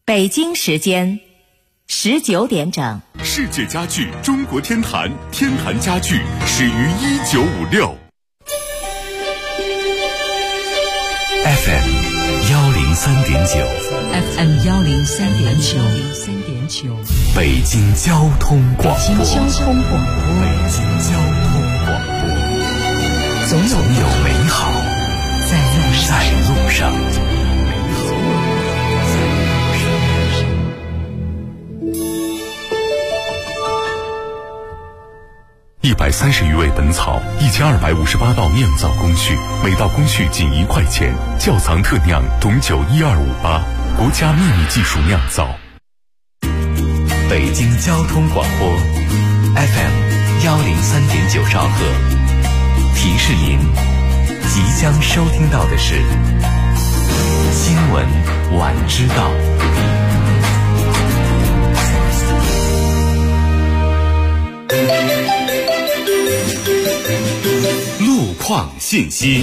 北京时间19点整。 世界家具中国天坛，天坛家具始于1956。FM 103.9 FM 103.9 北京交通广播。 北京交通广播。 总有美好在路上。130余味本草，1258道酿造工序，每道工序仅1块钱。窖藏特酿董酒12588，国家秘密技术酿造。 北京交通广播 FM 103.9兆赫，提示您即将收听到的是新闻晚知道。 路况信息。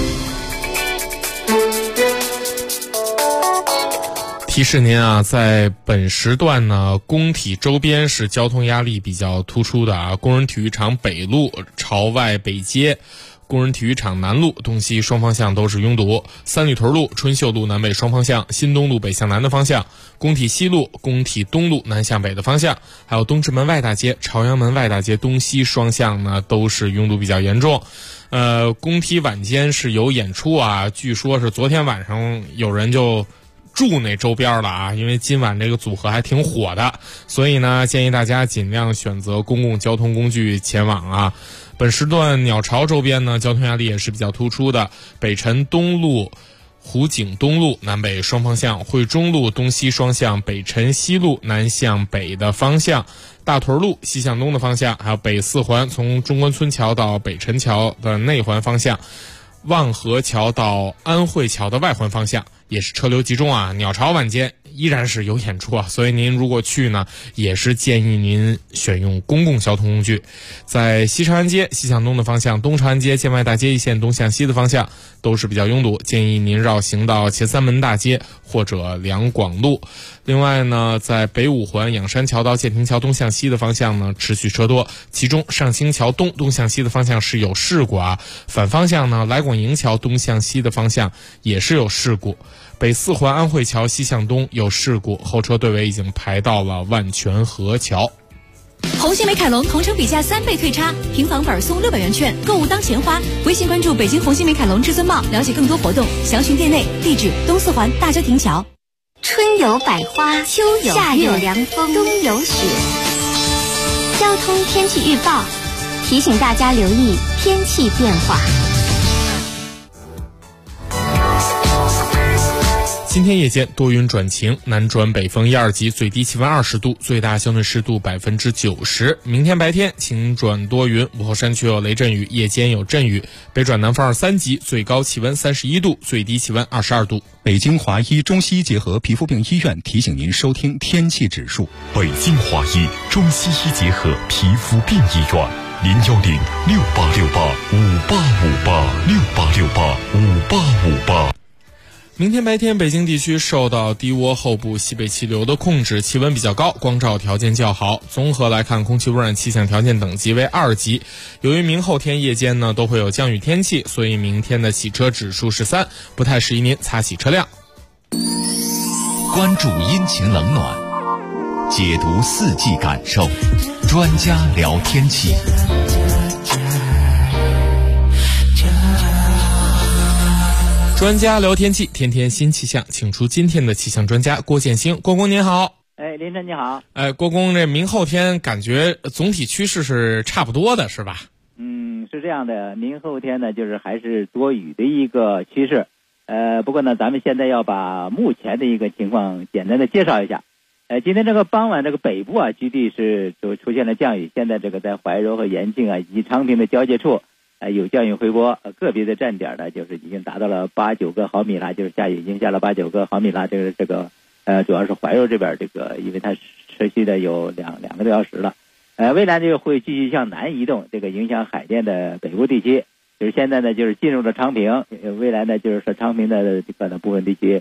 提示您啊，在本时段呢，工体周边是交通压力比较突出的啊。工人体育场北路朝外北街，工人体育场南路东西双方向都是拥堵，三里屯路、春秀路南北双方向，新东路北向南的方向，工体西路、工体东路南向北的方向，还有东直门外大街、朝阳门外大街东西双向呢都是拥堵比较严重。工体晚间是有演出啊，据说是昨天晚上有人就住那周边了啊，因为今晚这个组合还挺火的，所以呢建议大家尽量选择公共交通工具前往啊。本时段鸟巢周边呢，交通压力也是比较突出的，北辰东路、湖景东路南北双方向，汇中路东西双向，北辰西路南向北的方向，大屯路西向东的方向，还有北四环从中关村桥到北辰桥的内环方向，望河桥到安慧桥的外环方向也是车流集中啊。鸟巢晚间依然是有演出啊，所以您如果去呢，也是建议您选用公共交通工具。在西长安街西向东的方向，东长安街建外大街一线东向西的方向都是比较拥堵，建议您绕行到前三门大街或者两广路。另外呢，在北五环仰山桥到建亭桥东向西的方向呢，持续车多，其中上清桥东向西的方向是有事故啊，反方向呢，来广营桥东向西的方向也是有事故。北四环安慧桥西向东有事故，后车队尾已经排到了万泉河桥。 红星美凯龙同城比价3倍退差，平房本送600元券，购物当钱花。微信关注北京红星美凯龙至尊茂，了解更多活动，详询店内。地址东四环大郊亭桥。 春有百花，秋有夏有凉风，冬有雪。交通天气预报提醒大家留意天气变化。 今天夜间多云转晴，南转北风1、2级，最低气温20度，最大相对湿度90%。明天白天晴转多云，午后山区有雷阵雨，夜间有阵雨，北转南风2、3级，最高气温31度，最低气温22度。 北京华医中西医结合皮肤病医院提醒您收听天气指数。 北京华医中西医结合皮肤病医院，0106868585858，686858。 明天白天，北京地区受到低涡后部西北气流的控制，气温比较高，光照条件较好。综合来看，空气污染气象条件等级为2级。由于明后天夜间呢都会有降雨天气，所以明天的洗车指数是3，不太适宜您擦洗车辆。 关注阴晴冷暖，解读四季感受，专家聊天气。 专家聊天气，天天新气象，请出今天的气象专家郭建兴。郭工您好。 林晨你好。 郭工，这明后天感觉总体趋势是差不多的，是吧？ 是这样的，明后天呢就是还是多雨的一个趋势。不过呢咱们现在要把目前的一个情况简单的介绍一下。今天这个傍晚这个北部啊局地是就出现了降雨，现在这个在怀柔和延庆啊以及昌平的交界处有降雨回波，个别的站点呢就是已经达到了8、9个毫米了，就是下雨已经下了8、9个毫米了。这个主要是怀柔这边这个，因为它持续的有两个多小时了。未来这个会继续向南移动，这个影响海淀的北部地区。就是现在呢就是进入了昌平，未来呢就是说昌平的可能部分地区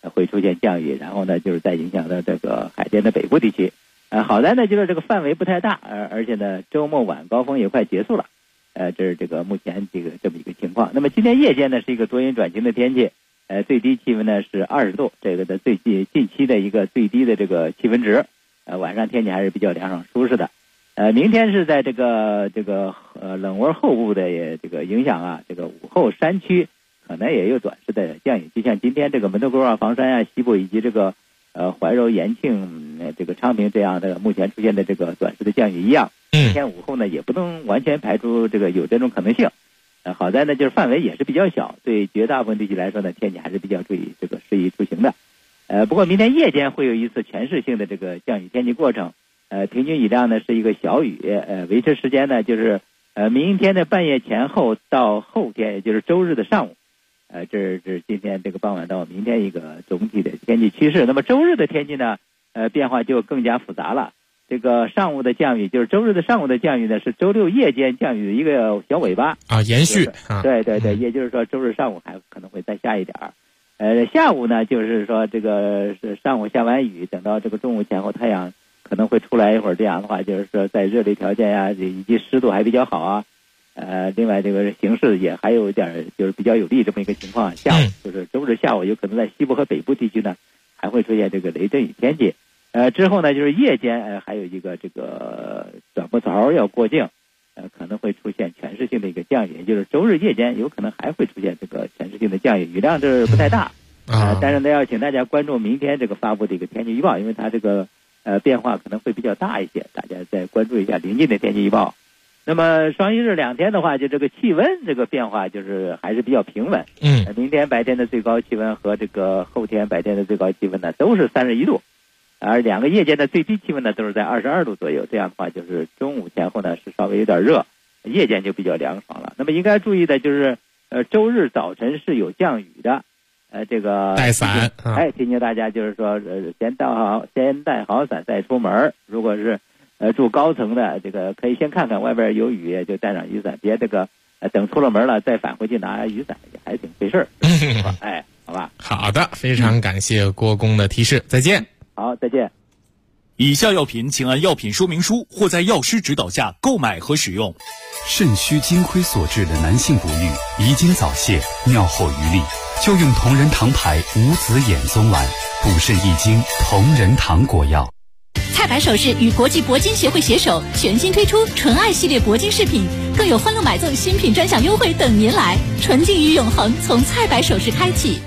会出现降雨，然后呢就是在影响到这个海淀的北部地区。好在呢就是这个范围不太大，而且呢周末晚高峰也快结束了。这是这个目前这么一个情况。那么今天夜间呢是一个多云转晴的天气，最低气温呢是20度，这个的近期的一个最低的这个气温值。晚上天气还是比较凉爽舒适的。明天是在这个冷窝后部的这个影响啊，这个午后山区可能也有短时的降雨，就像今天这个门头沟啊、房山啊、西部以及这个怀柔、延庆、这个昌平这样的目前出现的这个短时的降雨一样。今天午后呢也不能完全排除这个有这种可能性。好在呢就是范围也是比较小，对绝大部分地区来说呢天气还是比较适宜出行的。不过明天夜间会有一次全市性的这个降雨天气过程，平均雨量呢是一个小雨，维持时间呢就是明天的半夜前后到后天，也就是周日的上午。这是今天这个傍晚到明天一个总体的天气趋势。那么周日的天气呢，变化就更加复杂了。这个上午的降雨，就是周日的上午的降雨呢，是周六夜间降雨的一个小尾巴啊，延续啊。 对，也就是说周日上午还可能会再下一点儿。下午呢，就是说这个是上午下完雨，等到这个中午前后太阳可能会出来一会儿，这样的话就是说在热力条件呀以及湿度还比较好啊。另外这个形势也还有一点就是比较有利这么一个情况。下午就是周日下午有可能在西部和北部地区呢还会出现这个雷阵雨天气。之后呢就是夜间还有一个这个短波槽要过境，可能会出现全市性的一个降雨，也就是周日夜间有可能还会出现这个全市性的降雨，雨量这不太大。但是呢要请大家关注明天这个发布的一个天气预报，因为它这个变化可能会比较大一些，大家再关注一下临近的天气预报。那么双一日2天的话，就这个气温这个变化就是还是比较平稳。明天白天的最高气温和这个后天白天的最高气温呢都是31度，而2个夜间的最低气温呢都是在22度左右。这样的话就是中午前后呢是稍微有点热，夜间就比较凉爽了。那么应该注意的就是周日早晨是有降雨的，这个带伞。 提醒大家就是说先带好伞再出门。如果是住高层的，这个可以先看看外边有雨就带上雨伞，别这个等出了门了再返回去拿雨伞也还挺费事儿。好吧。 好的，非常感谢郭工的提示，再见。 好，再见。 以下药品请按药品说明书或在药师指导下购买和使用。 肾虚金亏所致的男性不育、遗精早泄、尿后余力，就用同仁堂牌无子衍宗丸，补肾益精同仁堂果药。 蔡白首饰与国际铂金协会携手，全新推出纯爱系列铂金饰品，更有欢乐买赠新品专享优惠等您来。纯净与永恒从蔡白首饰开启。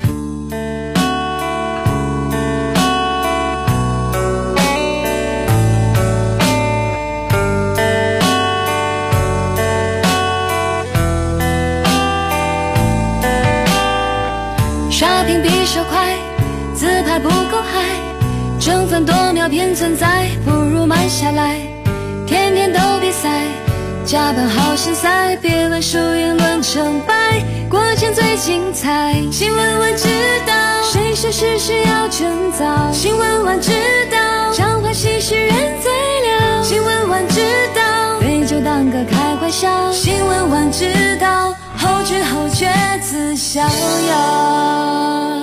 刷屏比手快，自拍不够嗨，争分夺秒偏存在，不如慢下来。天天都比赛，加班好心塞，别问输赢论成败，过程最精彩。新闻晚知道，谁说事事要趁早？新闻晚知道，常欢喜事人最了。新闻晚知道，对就当个开玩笑。新闻晚知道，后知后觉自逍遥。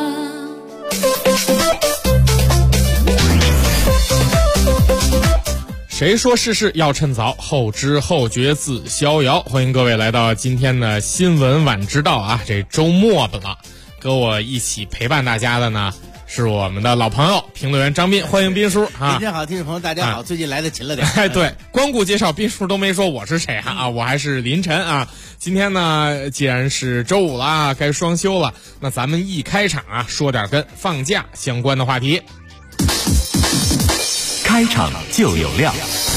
谁说事事要趁早？后知后觉自逍遥。欢迎各位来到今天的新闻晚知道啊！这周末了，跟我一起陪伴大家的呢是我们的老朋友评论员张斌，欢迎斌叔啊！ 今天好，听众朋友大家好，最近来的勤了点。 对，光顾介绍斌叔都没说我是谁啊，我还是林晨啊。今天呢，既然是周五了，该双休了，那咱们一开场啊，说点跟放假相关的话题。 开场就有料。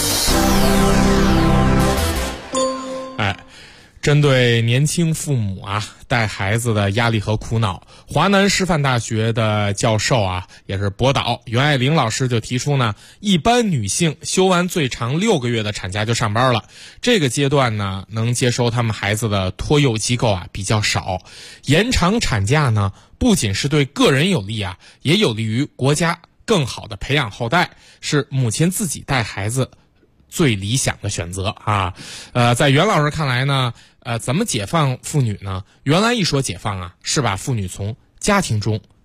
针对年轻父母啊带孩子的压力和苦恼，华南师范大学的教授啊，也是博导袁爱玲老师就提出呢，一般女性休完最长6个月的产假就上班了，这个阶段呢，能接收他们孩子的托幼机构啊比较少。延长产假呢，不仅是对个人有利啊，也有利于国家更好的培养后代，是母亲自己带孩子最理想的选择啊。在袁老师看来呢，怎么解放妇女呢？原来一说解放啊，是把妇女从家庭中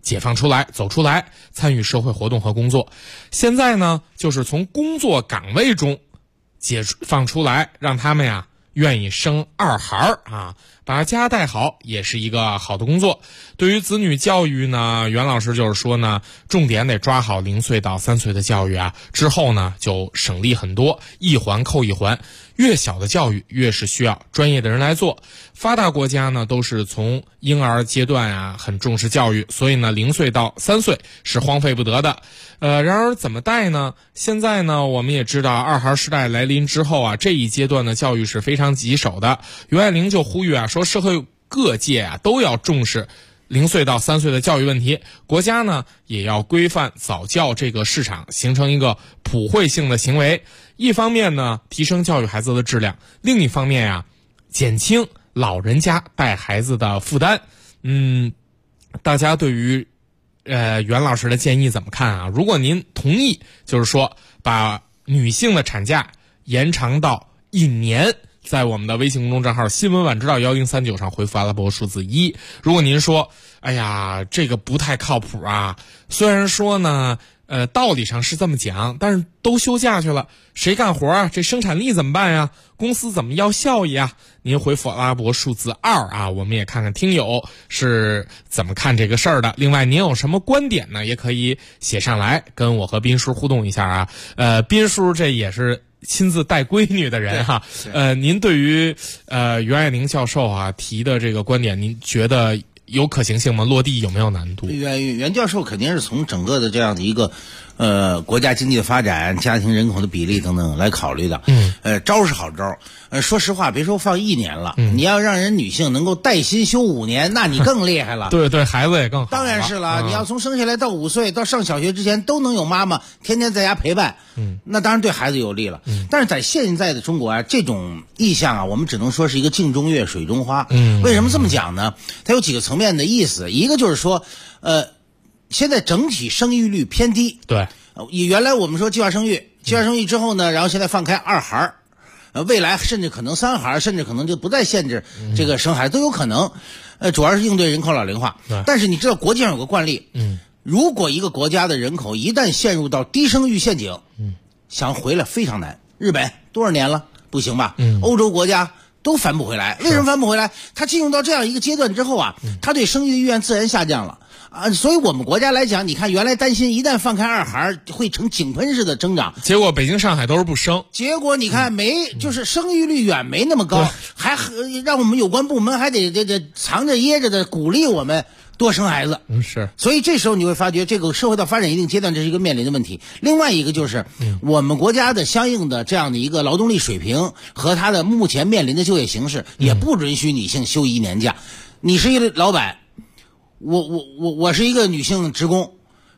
解放出来，走出来，参与社会活动和工作。现在呢，就是从工作岗位中解放出来，让他们呀愿意生二孩啊，把家带好也是一个好的工作。对于子女教育呢，袁老师就是说呢，重点得抓好0岁到3岁的教育啊，之后呢就省力很多，一环扣一环。越小的教育越是需要专业的人来做。发达国家呢都是从婴儿阶段啊很重视教育，所以呢0岁到3岁是荒废不得的。然而怎么带呢？现在呢我们也知道二孩时代来临之后啊，这一阶段的教育是非常棘手的。袁爱玲就呼吁啊，说社会各界啊都要重视0岁到3岁的教育问题，国家呢也要规范早教这个市场，形成一个普惠性的行为。一方面呢提升教育孩子的质量，另一方面呀减轻老人家带孩子的负担。大家对于袁老师的建议怎么看啊？如果您同意，就是说把女性的产假延长到1年，在我们的微信公众账号新闻晚知道1039上回复阿拉伯数字1。如果您说哎呀这个不太靠谱啊，虽然说呢道理上是这么讲，但是都休假去了，谁干活啊？这生产力怎么办呀？公司怎么要效益啊？您回复阿拉伯数字2啊，我们也看看听友是怎么看这个事儿的。另外您有什么观点呢，也可以写上来跟我和斌叔互动一下啊。斌叔这也是亲自带闺女的人哈。您对于袁爱玲教授啊提的这个观点，您觉得有可行性吗？落地有没有难度？ 袁教授肯定是从整个的这样的一个国家经济的发展、家庭人口的比例等等来考虑的。招是好招。说实话，别说放1年了，你要让人女性能够带薪休5年，那你更厉害了。 对，孩子也更好。 当然是了，你要从生下来到5岁到上小学之前都能有妈妈天天在家陪伴，那当然对孩子有利了。但是在现在的中国啊，这种意向啊，我们只能说是一个镜中月水中花。为什么这么讲呢？它有几个层面的意思。一个就是说现在整体生育率偏低。 对， 原来我们说计划生育之后呢，然后现在放开2孩，未来甚至可能3孩，甚至可能就不再限制这个生孩都有可能。主要是应对人口老龄化。但是你知道国际上有个惯例，如果一个国家的人口一旦陷入到低生育陷阱，想回来非常难。日本多少年了？不行吧？欧洲国家都翻不回来。为什么翻不回来？他进入到这样一个阶段之后啊，他对生育的意愿自然下降了。所以我们国家来讲，你看原来担心一旦放开2孩会呈井喷式的增长， 结果北京上海都是不生， 结果你看就是生育率远没那么高，还让我们有关部门还得藏着掖着的鼓励我们多生孩子。 是。 所以这时候你会发觉这个社会到发展一定阶段，这是一个面临的问题。另外一个就是我们国家的相应的这样的一个劳动力水平和它的目前面临的就业形势也不允许女性休1年假。你是一个老板，我是一个女性职工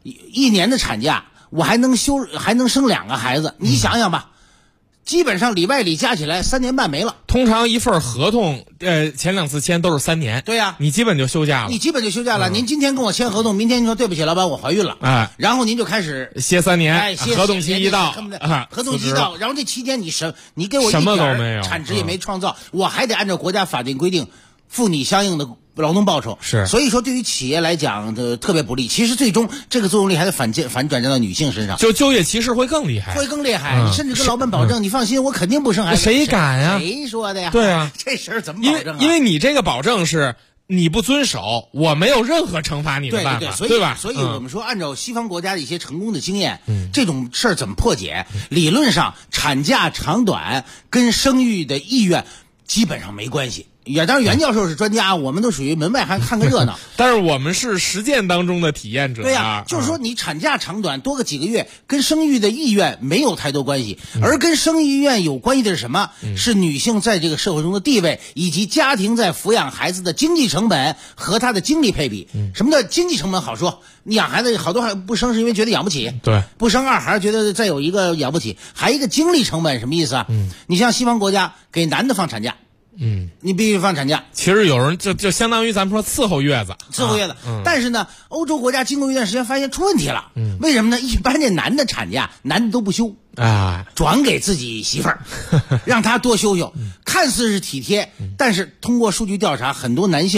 ，1年的产假我还能生2个孩子，你想想吧，基本上里外里加起来3年半没了。 通常一份合同前2次签都是3年。 对呀， 你基本就休假了。 您今天跟我签合同，明天你说对不起老板我怀孕了，然后您就开始歇3年，合同期一到， 合同期一到，然后这期间你给我什么都没有， 产值也没创造，我还得按照国家法定规定付你相应的劳动报酬。 是。 所以说对于企业来讲特别不利。其实最终这个作用力还得反转战到女性身上， 就业歧视会更厉害。 你甚至跟老板保证，你放心，我肯定不生孩子。 谁敢呀？ 谁说的呀？ 对啊， 这事儿怎么保证啊？ 因为你这个保证是你不遵守，我没有任何惩罚你的办法，对吧？ 所以我们说，按照西方国家的一些成功的经验，这种事儿怎么破解？理论上，产假长短跟生育的意愿基本上没关系。当然袁教授是专家，我们都属于门外还看个热闹。 但是我们是实践当中的体验者。 对呀，就是说你产假长短多个几个月，跟生育的意愿没有太多关系，而跟生育意愿有关系的是什么？是女性在这个社会中的地位，以及家庭在抚养孩子的经济成本和她的精力配比。什么叫经济成本？好说，你养孩子好多还不生是因为觉得养不起， 对， 不生2孩觉得再有一个养不起，还一个精力成本什么意思啊？你像西方国家给男的放产假。你必须放产假。 其实有人就相当于咱们说伺候月子。 但是呢，欧洲国家经过一段时间发现出问题了。为什么呢？一般这男的产假，男的都不休转给自己媳妇儿，让他多休休。看似是体贴，但是通过数据调查，很多男性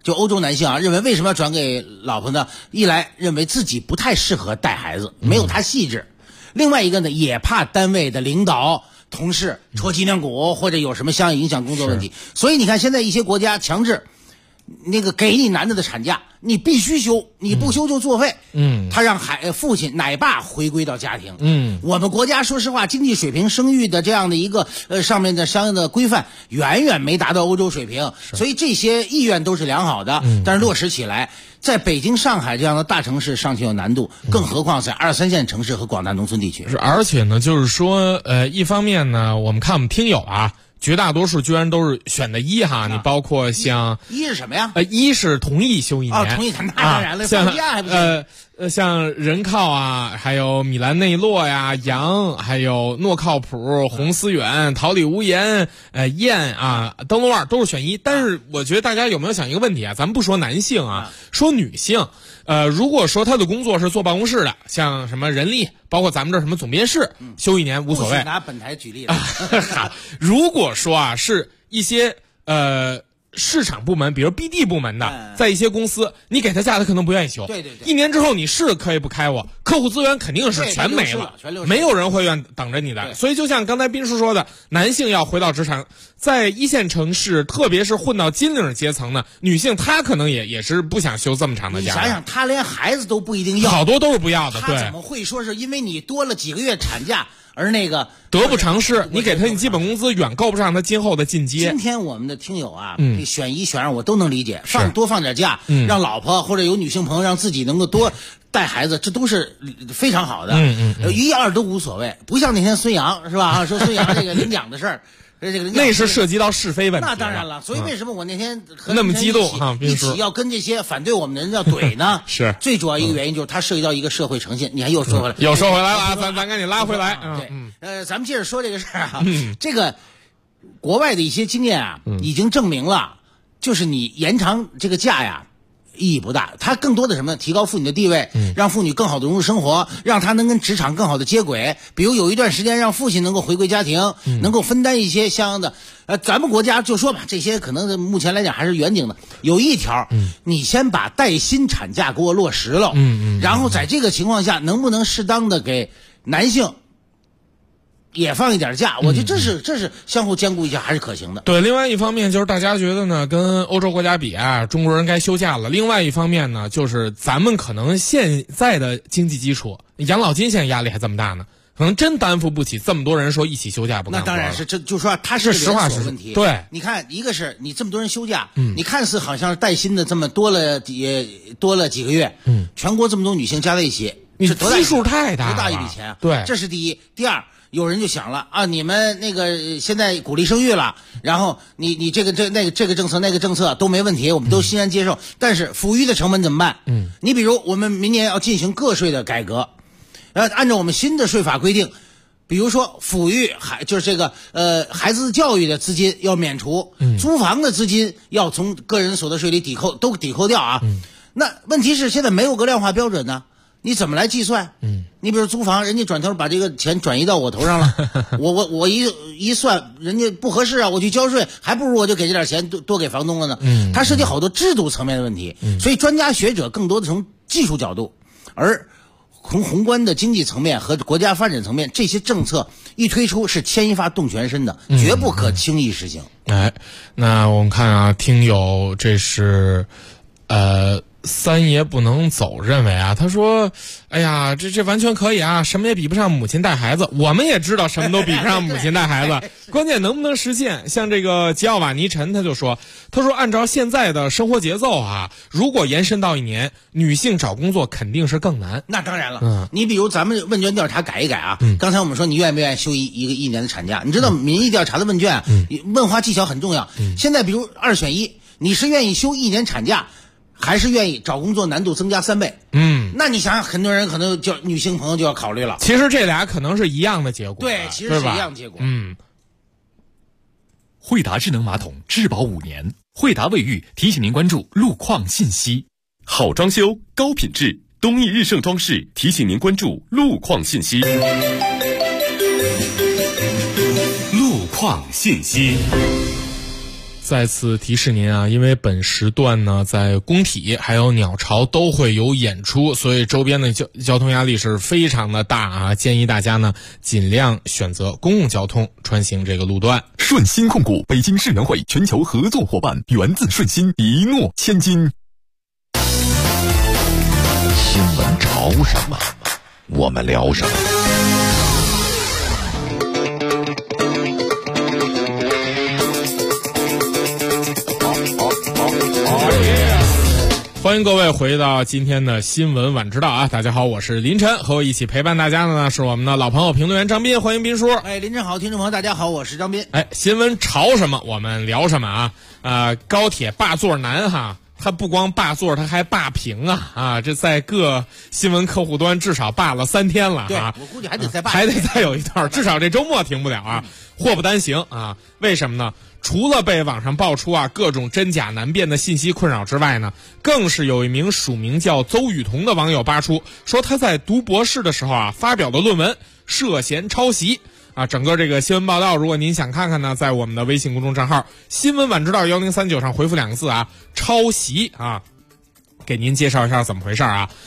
就欧洲男性啊，认为为什么要转给老婆呢？一来认为自己不太适合带孩子，没有他细致；另外一个呢，也怕单位的领导、同事戳脊梁骨，或者有什么相应影响工作问题。所以你看，现在一些国家强制那个给你男的产假，你必须休，你不休就作废。他让父亲奶爸回归到家庭。我们国家说实话，经济水平、生育的这样的一个上面的相应的规范，远远没达到欧洲水平，所以这些意愿都是良好的，但是落实起来，在北京、上海这样的大城市尚且有难度，更何况在2、3线城市和广大农村地区。 而且呢，就是说，一方面呢，我们看我们听友啊。绝大多数居然都是选的一哈，你包括像一是什么呀？ 一是同意休1年， 同意，那当然了， 像放假还不行。 像任靠啊，还有米兰内洛呀、杨，还有诺靠谱、洪思远、桃李无言、燕啊、登陆2都是选一。但是我觉得大家有没有想一个问题啊？咱们不说男性啊，说女性。如果说他的工作是坐办公室的，像什么人力，包括咱们这什么总编室，休1年无所谓。 不许拿本台举例了。 如果说啊，是一些市场部门，比如 BD 部门的，在一些公司，你给他假，他可能不愿意休。 对对对。 1年之后你是可以不开我，客户资源肯定是全没了，没有人会愿等着你的。所以就像刚才斌叔说的，男性要回到职场，在1线城市，特别是混到金领阶层呢，女性她可能也是不想休这么长的假。 你想想，她连孩子都不一定要， 好多都是不要的。对， 她怎么会说是因为你多了几个月产假？而那个得不偿失，你给他你基本工资远够不上他今后的进阶。 今天我们的听友啊，选1选2我都能理解，多放点假，让老婆或者有女性朋友让自己能够多带孩子，这都是非常好的。1、2都无所谓，不像那天孙杨是吧？说孙杨这个领奖的事儿。 那是涉及到是非问题。 那当然了，所以为什么我那天和那么激动哈， 一起要跟这些反对我们的人要怼呢？ 是最主要一个原因就是它涉及到一个社会诚信。你看又说回来， 又说回来了啊，咱赶紧拉回来。 对，咱们接着说这个事儿啊。这个国外的一些经验啊，已经证明了，就是你延长这个假呀，意义不大，它更多的什么？提高妇女的地位，让妇女更好的融入生活，让她能跟职场更好的接轨。比如有一段时间让父亲能够回归家庭，能够分担一些相应的。咱们国家就说吧，这些可能目前来讲还是远景的。有一条，你先把带薪产假给我落实了，然后在这个情况下，能不能适当的给男性也放一点假？我觉得这是相互兼顾一下，还是可行的。 对，另外一方面就是大家觉得呢，跟欧洲国家比啊，中国人该休假了。另外一方面呢，就是咱们可能现在的经济基础，养老金现在压力还这么大呢，可能真担负不起这么多人说一起休假不干活。 那当然是，这就说它是实话实问题。 对， 你看，一个是你这么多人休假，你看似好像是带薪的这么多了几个月，全国这么多女性加在一起， 你基数太大了， 多大一笔钱？ 对， 这是第一。第二，有人就想了啊，你们那个现在鼓励生育了，然后你这个政策那个政策都没问题，我们都欣然接受。但是抚育的成本怎么办？你比如我们明年要进行个税的改革，按照我们新的税法规定，比如说抚育就是这个孩子教育的资金要免除，租房的资金要从个人所得税里抵扣掉啊。那问题是现在没有个量化标准呢。你怎么来计算？你比如租房，人家转头把这个钱转移到我头上了，我一算，人家不合适啊，我去交税，还不如我就给这点钱多给房东了呢。它涉及好多制度层面的问题，所以专家学者更多的从技术角度，而从宏观的经济层面和国家发展层面，这些政策一推出是牵一发动全身的，绝不可轻易实行。 那我们看啊，听友这是三爷不能走认为啊，他说哎呀，这完全可以啊，什么也比不上母亲带孩子。我们也知道什么都比不上母亲带孩子关键能不能实现。像这个吉奥瓦尼陈他说按照现在的生活节奏啊，如果延伸到1年，女性找工作肯定是更难。 那当然了，你比如咱们问卷调查改一改啊，刚才我们说你愿不愿意休一年的产假，你知道民意调查的问卷问话技巧很重要。现在比如2选1，你是愿意休1年产假，还是愿意找工作难度增加3倍？那你想想，很多人可能就女性朋友就要考虑了。 其实这俩可能是一样的结果。 对，其实是一样的结果。 惠达智能马桶质保5年，惠达卫浴提醒您关注路况信息。 好装修，高品质，东益日盛装饰提醒您关注路况信息。路况信息。 再次提示您啊，因为本时段呢，在工体还有鸟巢都会有演出，所以周边的交通压力是非常的大啊！建议大家呢尽量选择公共交通穿行这个路段。 顺鑫控股，北京世园会全球合作伙伴，源自顺鑫，一诺千金。 新闻潮什么，我们聊什么。 欢迎各位回到今天的新闻晚知道啊！大家好，我是林晨，和我一起陪伴大家的呢是我们的老朋友评论员张斌，欢迎斌叔。 林晨好，听众朋友大家好，我是张斌。 新闻潮什么我们聊什么啊？高铁霸座难哈。他不光霸座，他还霸屏啊！这在各新闻客户端至少霸了3天了啊！ 对，我估计还得再霸， 还得再有一段，至少这周末停不了啊！祸不单行啊！为什么呢？除了被网上爆出各种真假难辨的信息困扰之外呢，更是有一名署名叫邹雨桐的网友扒出，说他在读博士的时候发表的论文涉嫌抄袭。整个这个新闻报道，如果您想看看呢，在我们的微信公众账号新闻晚知道1039上回复2个字抄袭给您介绍一下怎么回事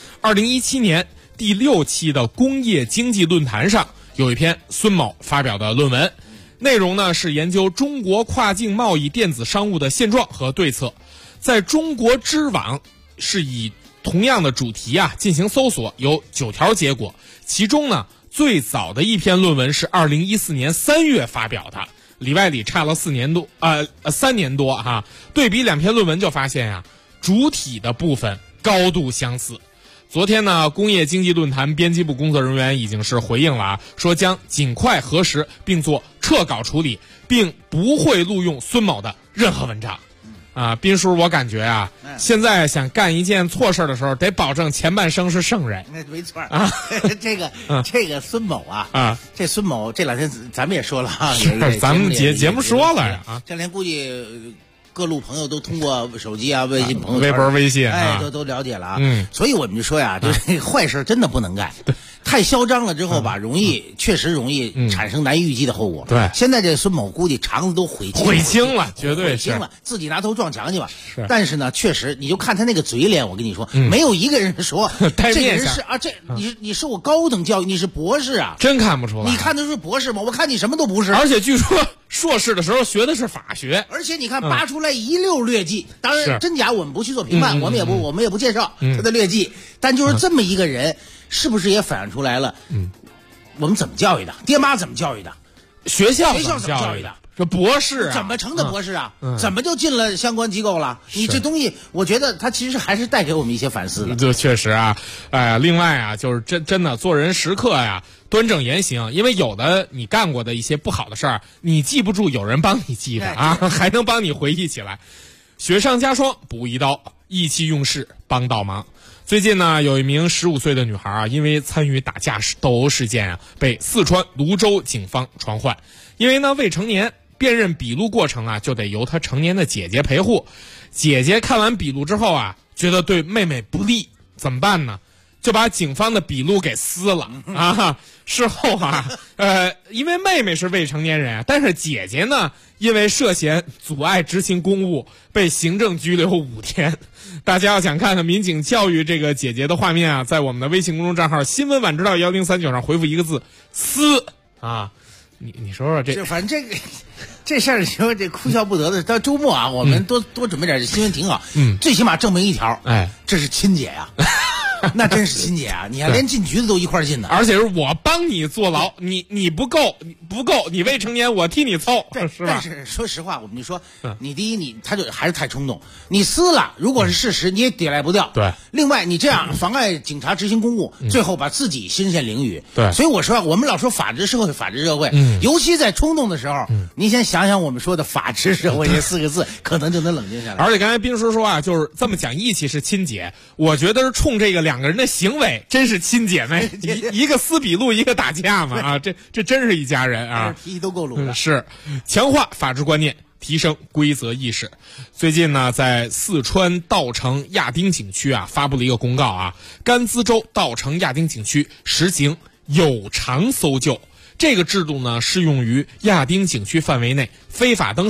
2017年第6期的工业经济论坛上，有一篇孙某发表的论文，内容呢是研究中国跨境贸易电子商务的现状和对策。在中国知网是以同样的主题进行搜索，有9条结果，其中呢最早的一篇论文是2014年3月发表的，里外里差了3年多对比2篇论文就发现主体的部分高度相似。昨天呢，工业经济论坛编辑部工作人员已经是回应了说将尽快核实并做撤稿处理，并不会录用孙某的任何文章。斌叔，我感觉现在想干一件错事的时候，得保证前半生是圣人。 没错这个孙某这孙某这2天咱们也说了咱们节目说了这2天估计各路朋友都通过手机微信朋友圈、微博、微信都了解了所以我们就说就是坏事真的不能干。太嚣张了之后吧，确实容易产生难预计的后果。 对， 现在这孙某估计肠子都悔青了， 绝对是自己拿头撞墙去吧。是，但是呢，确实你就看他那个嘴脸，我跟你说，没有一个人说这个人是你是我高等教育，你是博士真看不出来。 你看的是博士吗？我看你什么都不是。 而且据说硕士的时候学的是法学， 而且你看扒出来一溜劣迹，当然真假我们不去做评判，我们也不介绍他的劣迹，但就是这么一个人。是不是也反映出来了？我们怎么教育的？爹妈怎么教育的？ 学校怎么教育的？ 这博士怎么成的博士怎么就进了相关机构了？你这东西，我觉得它其实还是带给我们一些反思的。 就确实另外就是真的做人时刻端正言行，因为有的你干过的一些不好的事儿，你记不住，有人帮你记的还能帮你回忆起来。雪上加霜，补一刀，意气用事，帮倒忙。最近呢，有一名15岁的女孩因为参与打架斗殴事件被四川泸州警方传唤。因为呢未成年，辨认笔录过程就得由她成年的姐姐陪护。姐姐看完笔录之后觉得对妹妹不利，怎么办呢？就把警方的笔录给撕了事后因为妹妹是未成年人，但是姐姐呢，因为涉嫌阻碍执行公务，被行政拘留5天。大家要想看看民警教育这个姐姐的画面在我们的微信公众账号新闻晚知道1039上回复1个字撕你说说这反正这事儿，你说这哭笑不得的。到周末我们多准备点新闻挺好。最起码证明一条，这是亲姐那真是亲姐你看连进局子都一块进的， 而且是我帮你坐牢，你不够，你未成年我替你凑，是吧？ 但是说实话，我们就说，你第一他就还是太冲动，你撕了，如果是事实，你也抵赖不掉。 对， 另外你这样妨碍警察执行公务，最后把自己身陷囹圄。 对， 所以我说我们老说法治社会，尤其在冲动的时候，你先想想我们说的法治社会这4个字，可能就能冷静下来。 而且刚才斌叔说就是这么讲义气是亲姐，我觉得是冲这个2个人的行为真是亲姐妹，一个撕笔录，一个打架嘛这真是一家人脾气都够鲁的。 是强化法治观念，提升规则意识。最近呢，在四川稻城亚丁景区发布了一个公告甘孜州稻城亚丁景区实行有偿搜救。这个制度呢，适用于亚丁景区范围内非法登山、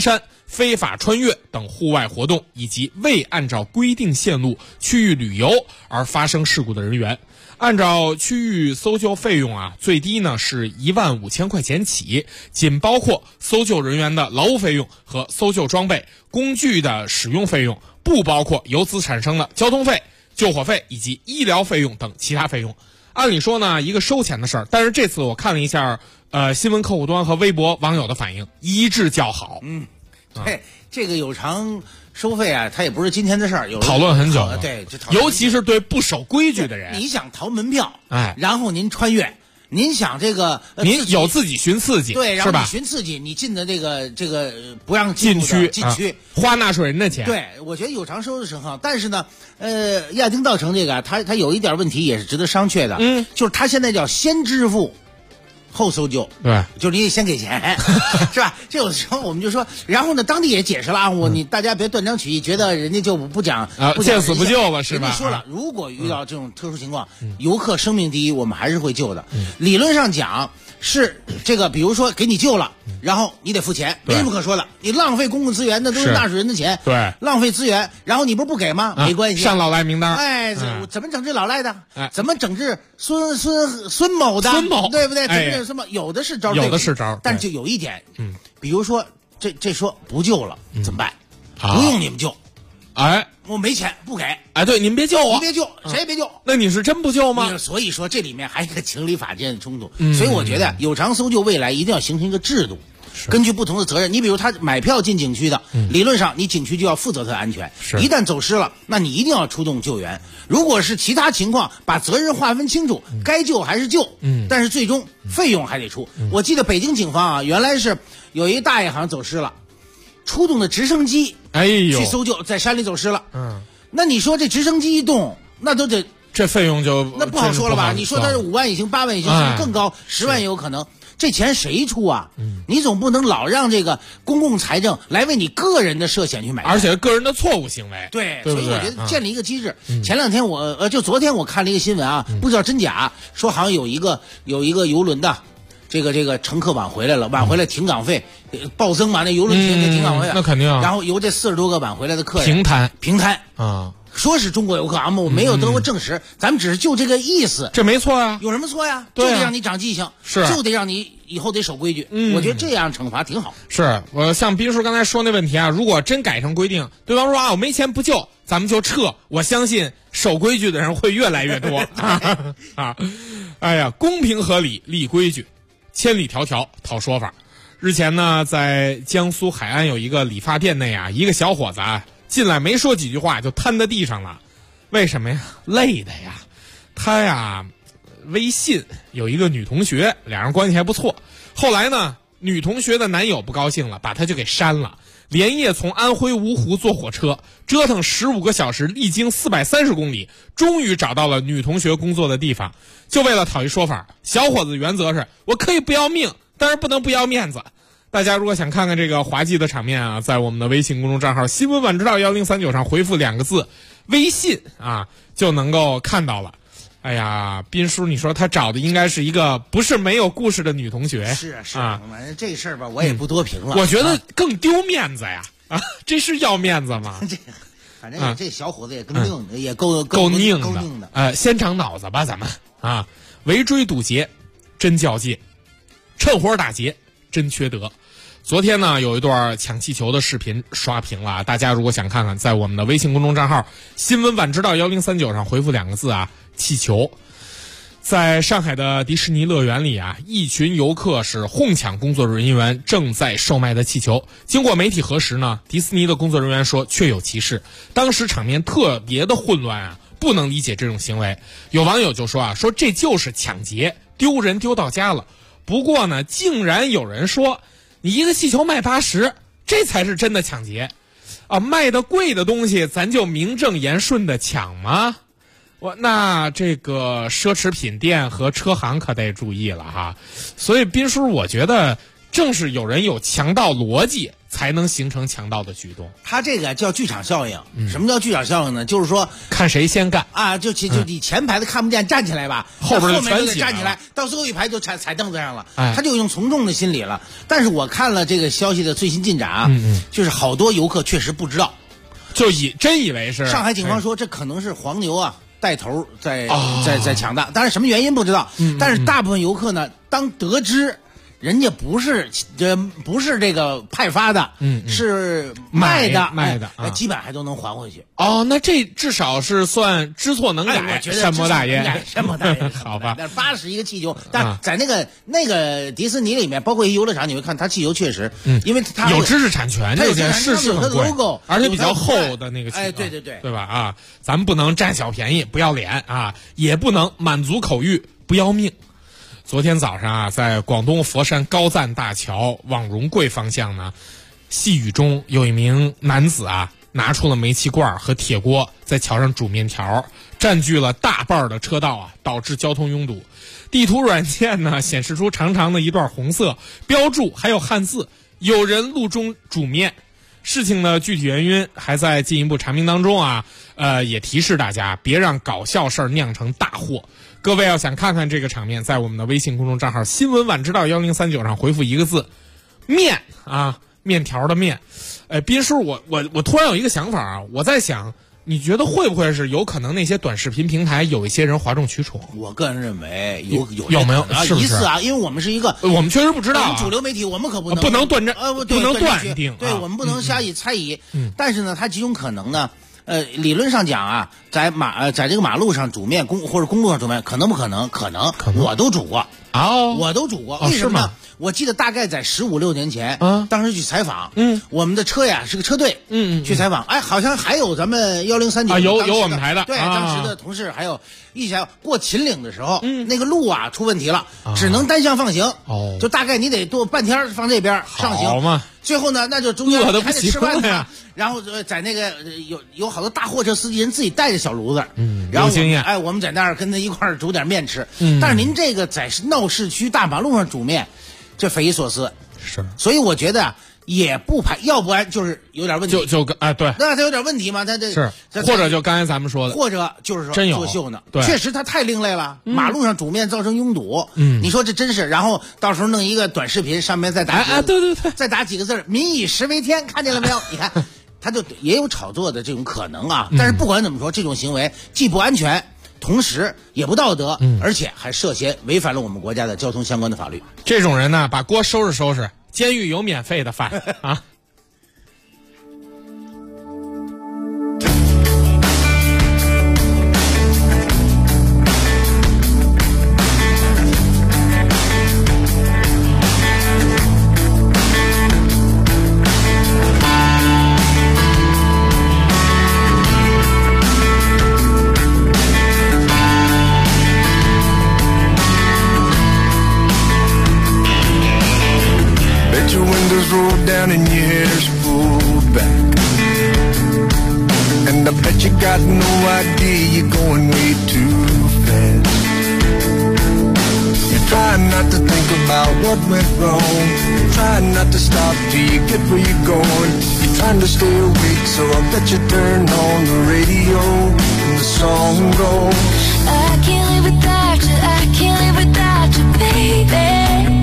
非法穿越等户外活动，以及未按照规定线路区域旅游而发生事故的人员。按照区域搜救费用啊，最低呢是15000块钱起，仅包括搜救人员的劳务费用和搜救装备、工具的使用费用，不包括由此产生的交通费、救火费以及医疗费用等其他费用。按理说呢，一个收钱的事儿，但是这次我看了一下，新闻客户端和微博网友的反应一致叫好。 对，这个有偿收费啊，它也不是今天的事儿，有讨论很久了。 对， 尤其是对不守规矩的人。 你想逃门票，然后您穿越，您想这个， 您有自己寻刺激， 对，然后是吧？ 你寻刺激，你进的这个不让禁区，花纳税人的钱。 对，我觉得有偿收的很好，但是呢，亚丁稻城这个，它有一点问题也是值得商榷的，就是它现在叫先支付后搜救， 对， 就是你得先给钱，是吧？这有时候我们就说，然后呢，当地也解释了啊，你大家别断章取义，觉得人家就不讲见死不救了，是吧？ 人家说了，如果遇到这种特殊情况，游客生命第一，我们还是会救的。理论上讲是这个，比如说给你救了，然后你得付钱，没什么可说的。你浪费公共资源，那都是纳税人的钱， 对， 浪费资源，然后你不给吗？没关系， 上老赖名单。 哎，怎么整治老赖的？怎么整治孙某的？ 孙某对不对？怎么整什么？有的是招， 有的是招， 但就有一点，比如说这说不救了怎么办？不用你们救， 哎， 我没钱不给， 哎，对，您别救我， 您别救，谁也别救。 那你是真不救吗？ 所以说这里面还有一个情理法之间的冲突，所以我觉得有偿搜救未来一定要形成一个制度。根据不同的责任，你比如他买票进景区的，理论上你景区就要负责他的安全，一旦走失了，那你一定要出动救援。如果是其他情况，把责任划分清楚，该救还是救，但是最终费用还得出。我记得北京警方啊，原来是有一大爷好像走失了，出动的直升机去搜救，在山里走失了。那你说这直升机一动，那都得这费用就那不好说了吧？你说他是5万也行，8万也行，甚至更高，10万也有可能。这钱谁出啊？你总不能老让这个公共财政来为你个人的涉险去买单， 而且个人的错误行为。 对，所以我觉得建立一个机制。前两天昨天我看了一个新闻啊，不知道真假，说好像有一个游轮的这个乘客晚回来停港费暴增嘛，那游轮停港费， 那肯定。 然后由这40多个晚回来的客人平摊啊。 说是中国游客啊，我没有得过证实，咱们只是就这个意思。 这没错啊， 有什么错呀？ 对啊， 就得让你长记性，就得让你以后得守规矩。我觉得这样惩罚挺好。 是我像斌叔刚才说那问题啊，如果真改成规定，对方说啊我没钱不救，咱们就撤，我相信守规矩的人会越来越多啊！哎呀，公平合理立规矩，千里迢迢讨说法。日前呢，在江苏海安有一个理发店内啊，一个小伙子啊进来没说几句话就瘫在地上了，为什么呀？累的呀。他呀微信有一个女同学，两人关系还不错。后来呢，女同学的男友不高兴了，把他就给删了。连夜从安徽芜湖坐火车，折腾15个小时，历经430公里，终于找到了女同学工作的地方。就为了讨一说法，小伙子原则是我可以不要命，但是不能不要面子。大家如果想看看这个滑稽的场面啊，在我们的微信公众账号新闻晚知道1039上回复2个字微信啊，就能够看到了。哎呀，斌叔，你说他找的应该是一个不是没有故事的女同学。 是啊，反正这事儿吧，我也不多评了。 我觉得更丢面子呀！啊，这是要面子吗？ 反正这小伙子也更硬，也够拧的。 先长脑子吧，咱们啊，围追堵截，真较劲；趁火打劫，真缺德。昨天呢，有一段抢气球的视频刷屏了，大家如果想看看，在我们的微信公众账号新闻晚知道1039上回复2个字啊，气球。在上海的迪士尼乐园里啊，一群游客是哄抢工作人员正在售卖的气球。经过媒体核实呢，迪士尼的工作人员说确有其事，当时场面特别的混乱啊，不能理解这种行为。有网友就说啊，说这就是抢劫，丢人丢到家了。不过呢，竟然有人说你一个气球卖80，这才是真的抢劫啊！卖的贵的东西咱就名正言顺的抢吗？那这个奢侈品店和车行可得注意了哈。所以斌叔，我觉得正是有人有强盗逻辑， 才能形成强盗的举动。 他这个叫剧场效应。什么叫剧场效应呢？就是说看谁先干啊，就你前排的看不见站起来吧， 后面就全站起来，到最后一排就踩凳子上了。他就用从众的心理了。但是我看了这个消息的最新进展啊，就是好多游客确实不知道， 就真以为是上海警方说这可能是黄牛啊带头在抢大，当然什么原因不知道。但是大部分游客呢，当得知人家不是这个派发的，是卖的，基本还都能还回去。 哦，那这至少是算知错能改，善莫大焉。 善莫大焉， 好吧。 但是80一个气球，但在那个迪士尼里面，包括一游乐场，你会看它气球确实，因为它有知识产权，这件事是很贵， logo， 而且比较厚的那个气球。 对吧？啊，咱们不能占小便宜，不要脸啊，也不能满足口欲，不要命。昨天早上啊，在广东佛山高赞大桥往荣桂方向呢，细雨中有一名男子啊，拿出了煤气罐和铁锅，在桥上煮面条，占据了大半的车道啊，导致交通拥堵。地图软件呢显示出长长的一段红色标注，还有汉字“有人路中煮面”。事情的具体原因还在进一步查明当中啊，也提示大家别让搞笑事儿酿成大祸。各位要想看看这个场面，在我们的微信公众账号新闻晚知道1039上回复一个字面啊，面条的面。斌叔，我突然有一个想法啊，我在想，你觉得会不会是有可能那些短视频平台有一些人哗众取宠？ 我个人认为有没有是不是疑似啊？因为我们是一个， 我们确实不知道啊， 主流媒体我们可不能断定，不能断定， 对，我们不能瞎以猜疑。但是呢，它几种可能呢？理论上讲啊，在这个马路上煮面或者公路上煮面，可能不可能？可能，我都煮过。我都煮过。为什么呢？我记得大概在15、16年前，当时去采访，我们的车呀是个车队，去采访，好像还有咱们1039 有我们台的， 对，当时的同事还有一起过秦岭的时候，那个路啊出问题了，只能单向放行，就大概你得多半天放这边上行。 好嘛。 最后呢，那就中间还得吃饭呀， 然后在那个有好多大货车司机人自己带着小炉子，然后我们在那儿跟他一块儿煮点面吃。但是您这个在闹市区大马路上煮面，这匪夷所思。 是， 所以我觉得也不排，要不然就是有点问题。 对， 那他有点问题吗？他这是，或者就刚才咱们说的， 或者就是说真有作秀呢。 对， 确实他太另类了，马路上煮面造成拥堵。你说这真是，然后到时候弄一个短视频，上面再打对， 再打几个字“民以食为天”，看见了没有？你看，他就也有炒作的这种可能啊。但是不管怎么说，这种行为既不安全，同时也不道德，而且还涉嫌违反了我们国家的交通相关的法律。 这种人呢，把锅收拾收拾，监狱有免费的饭啊。 roll down and your hair's pulled back, and I bet you got no idea you're going way too fast. You're trying not to think about what went wrong, you're trying not to stop till you get where you're going. You're trying to stay awake, so I bet you turn on the radio and the song goes, I can't live without you, I can't live without you, baby.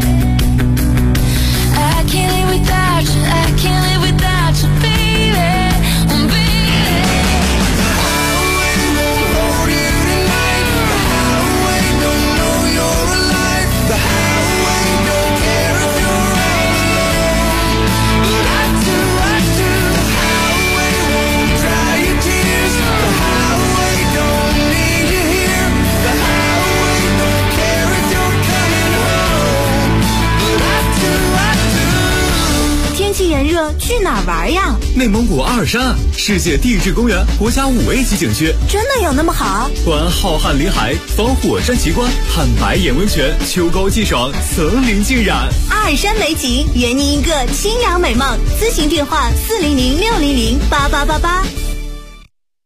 I can't live without you, I can't live without you, baby. Oh, baby. The highway won't hold you tonight. The highway don't know you're alive. The highway don't care if you're all alone. But I do. The highway won't dry your tears. The highway don't need you here. The highway don't care if you're coming home. But I do. 天气炎热，去哪儿玩呀？ 内蒙古阿尔山，世界地质公园国家5A 级景区， 真的有那么好？ 观浩瀚林海，访火山奇观，看白眼温泉，秋高气爽，层林尽染。 阿尔山美景，圆你一个清凉美梦。咨询电话：400-600-8888。 房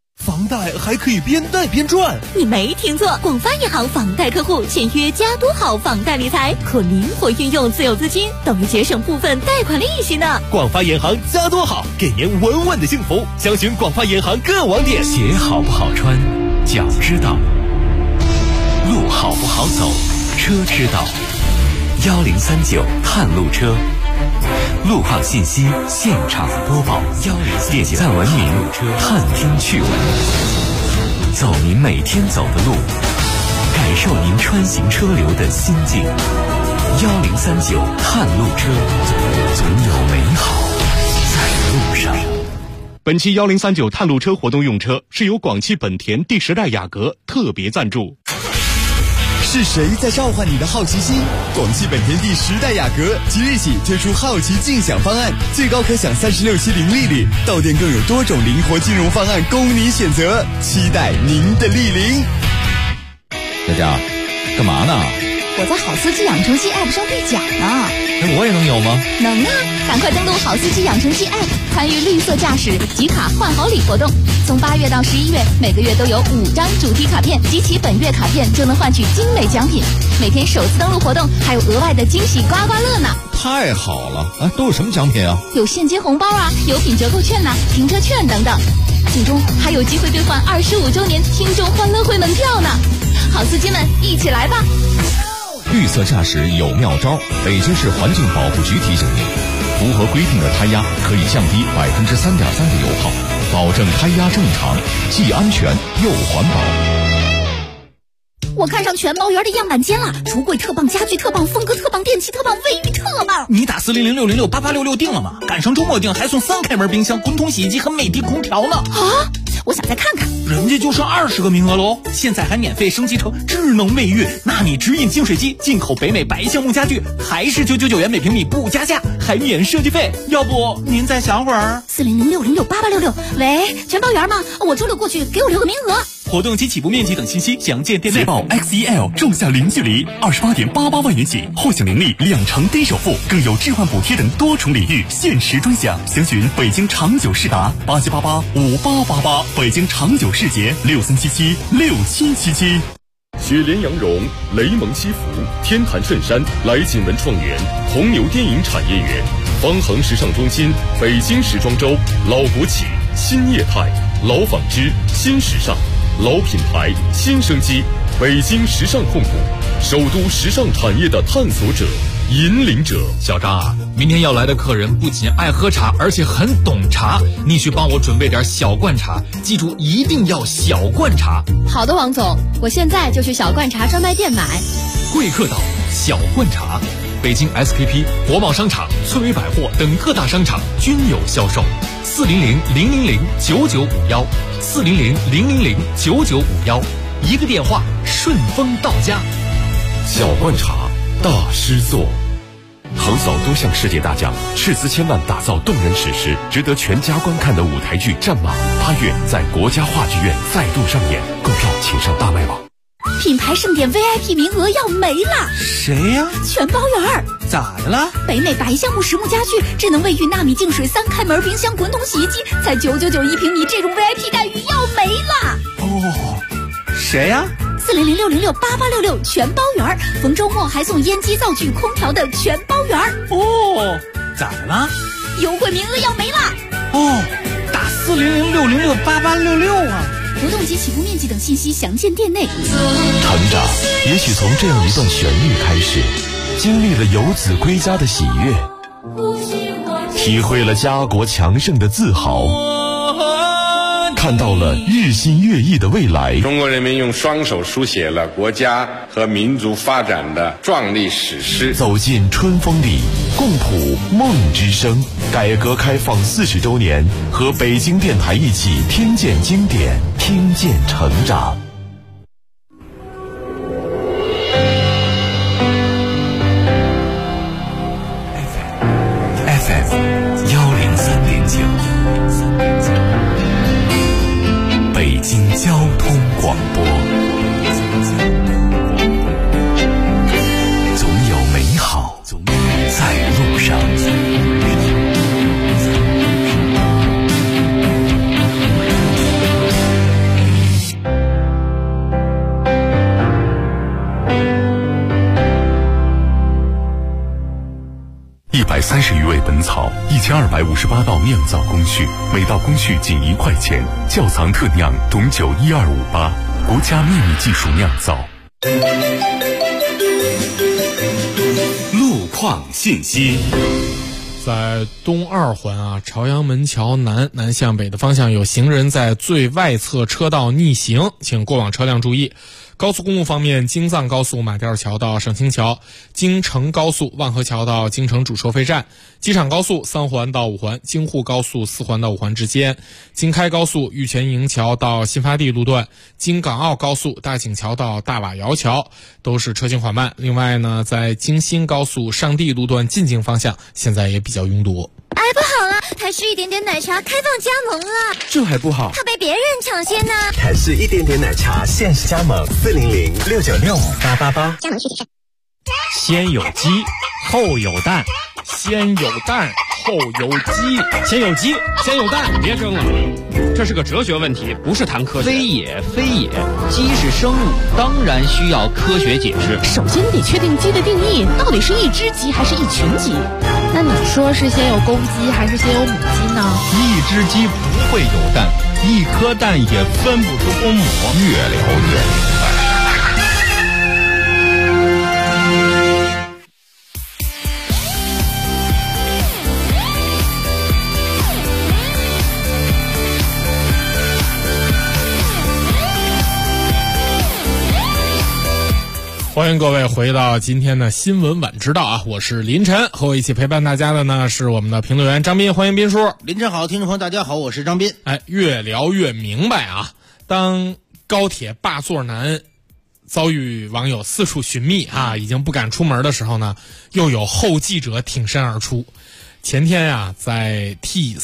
贷还可以边贷边赚。 你没听错，广发银行房贷客户签约加多好房贷理财，可灵活运用自有资金，等于节省部分贷款利息呢。 广发银行加多好，给您稳稳的幸福。详询广发银行各网点。 鞋好不好穿，脚知道；路好不好走，车知道。1039探路车，路况信息现场播报，点赞文明，探听趣闻，走您每天走的路，感受您穿行车流的心境。1039探路车，总有美好在路上。 本期1039探路车活动用车是由广汽本田第10代雅阁特别赞助。 是谁在召唤你的好奇心？广汽本田第10代雅阁即日起推出好奇竞享方案，最高可享36期零利率，到店更有多种灵活金融方案供你选择，期待您的莅临。 佳佳，干嘛呢？ 我在好司机养成系 App 上兑奖呢。 我也能有吗？ 能啊！赶快登录好司机养成系 App， 参与绿色驾驶集卡换好礼活动。从8月到11月，每个月都有5张主题卡片，集齐本月卡片就能换取精美奖品。每天首次登录活动还有额外的惊喜刮刮乐呢！ 太好了！都有什么奖品啊？ 有现金红包啊，有品折扣券呐，停车券等等。最终还有机会兑换25周年听众欢乐会门票呢！好司机们，一起来吧！ 绿色驾驶有妙招，北京市环境保护局提醒您，符合规定的胎压可以降低3.3%的油耗，保证胎压正常，既安全又环保。 我看上全包园的样板间了，橱柜特棒，家具特棒，风格特棒，电器特棒，卫浴特棒。 你打400-606-8866定了吗？赶上周末定还送3开门冰箱、滚筒洗衣机和美的空调呢。 啊！我想再看看。 人家就剩20个名额喽，现在还免费升级成智能卫浴，纳米直饮净水机，进口北美白橡木家具，还是999元每平米不加价，还免设计费。要不您再想会儿 ？400-606-8866。喂，全包园吗？我周六过去，给我留个名额。 活动及起步面积等信息详见店内。 捷豹 XEL 仲夏零距离28.88万元起，获享年利2成低首付，更有置换补贴等多重礼遇，限时专享。详询北京长久世达87885888，北京长久世捷63776777。雪莲羊绒、雷蒙西服、天坛衬衫、来锦文创园、红牛电影产业园、方恒时尚中心、北京时装周、老国企、新业态、老纺织、新时尚。老品牌新生机，北京时尚控股，首都时尚产业的探索者、引领者。 小张啊，明天要来的客人不仅爱喝茶，而且很懂茶，你去帮我准备点小罐茶，记住一定要小罐茶。 好的，王总，我现在就去小罐茶专卖店买。 贵客岛小罐茶，北京 SKP、国贸商场、村委百货等各大商场均有销售。400-000-9951，400-000-9951，一个电话，顺丰到家。 小罐茶，大师作。横扫多项世界大奖，斥资千万打造动人史诗，值得全家观看的舞台剧《战马》8月在国家话剧院再度上演，购票请上大麦网。 品牌盛典 VIP 名额要没了。 谁呀？ 全包园。 咋的了？ 北美白橡木实木家具、智能卫浴、纳米净水、3开门冰箱、滚筒洗衣机，才999一平米，这种 VIP 待遇要没了。 哦，谁呀 ？400-606-8866全包园，逢周末还送烟机、灶具、空调的全包园。 哦，咋的了？ 优惠名额要没了。 哦，打400-606-8866啊！ 活动及起步面积等信息详见店内。 成长也许从这样一段旋律开始，经历了游子归家的喜悦，体会了家国强盛的自豪，看到了日新月异的未来。 中国人民用双手书写了国家和民族发展的壮丽史诗。 走进春风里，共谱梦之声。改革开放40周年，和北京电台一起听见经典，听见成长。 FM 103.9，北京交通广播，总有美好在路上。 130余味本草，1258道酿造工序，每道工序仅1块钱。窖藏特酿董酒12588，国家秘密技术酿造。 路况信息。 在东2环啊，朝阳门桥南向北的方向有行人在最外侧车道逆行，请过往车辆注意。高速公路方面，京藏高速马甸桥到盛清桥，京承高速万河桥到京承主收费站，机场高速3环到5环，京沪高速4环到5环之间，京开高速玉泉营桥到新发地路段，京港澳高速大井桥到大瓦窑桥都是车行缓慢。另外呢，在京新高速上地路段进京方向现在也比较拥堵。 哎，不好了，台式一点点奶茶开放加盟了， 这还不好， 怕被别人抢先呢。 台式一点点奶茶限时加盟，40069658888。 加盟具体上。 先有鸡，后有蛋，先有蛋，后有鸡，先有鸡，先有蛋，别争了。这是个哲学问题，不是谈科学。 非也，非也，鸡是生物，当然需要科学解释。 首先得确定鸡的定义，到底是一只鸡还是一群鸡？那你说是先有公鸡还是先有母鸡呢？ 一只鸡不会有蛋，一颗蛋也分不出公母。 越聊越明白。 欢迎各位回到今天的新闻晚知道啊，我是林晨，和我一起陪伴大家的呢是我们的评论员张斌，欢迎斌叔。 林晨好，听众朋友大家好，我是张斌。 越聊越明白啊，当高铁霸座男遭遇网友四处寻觅啊，已经不敢出门的时候呢，又有后继者挺身而出。前天啊，在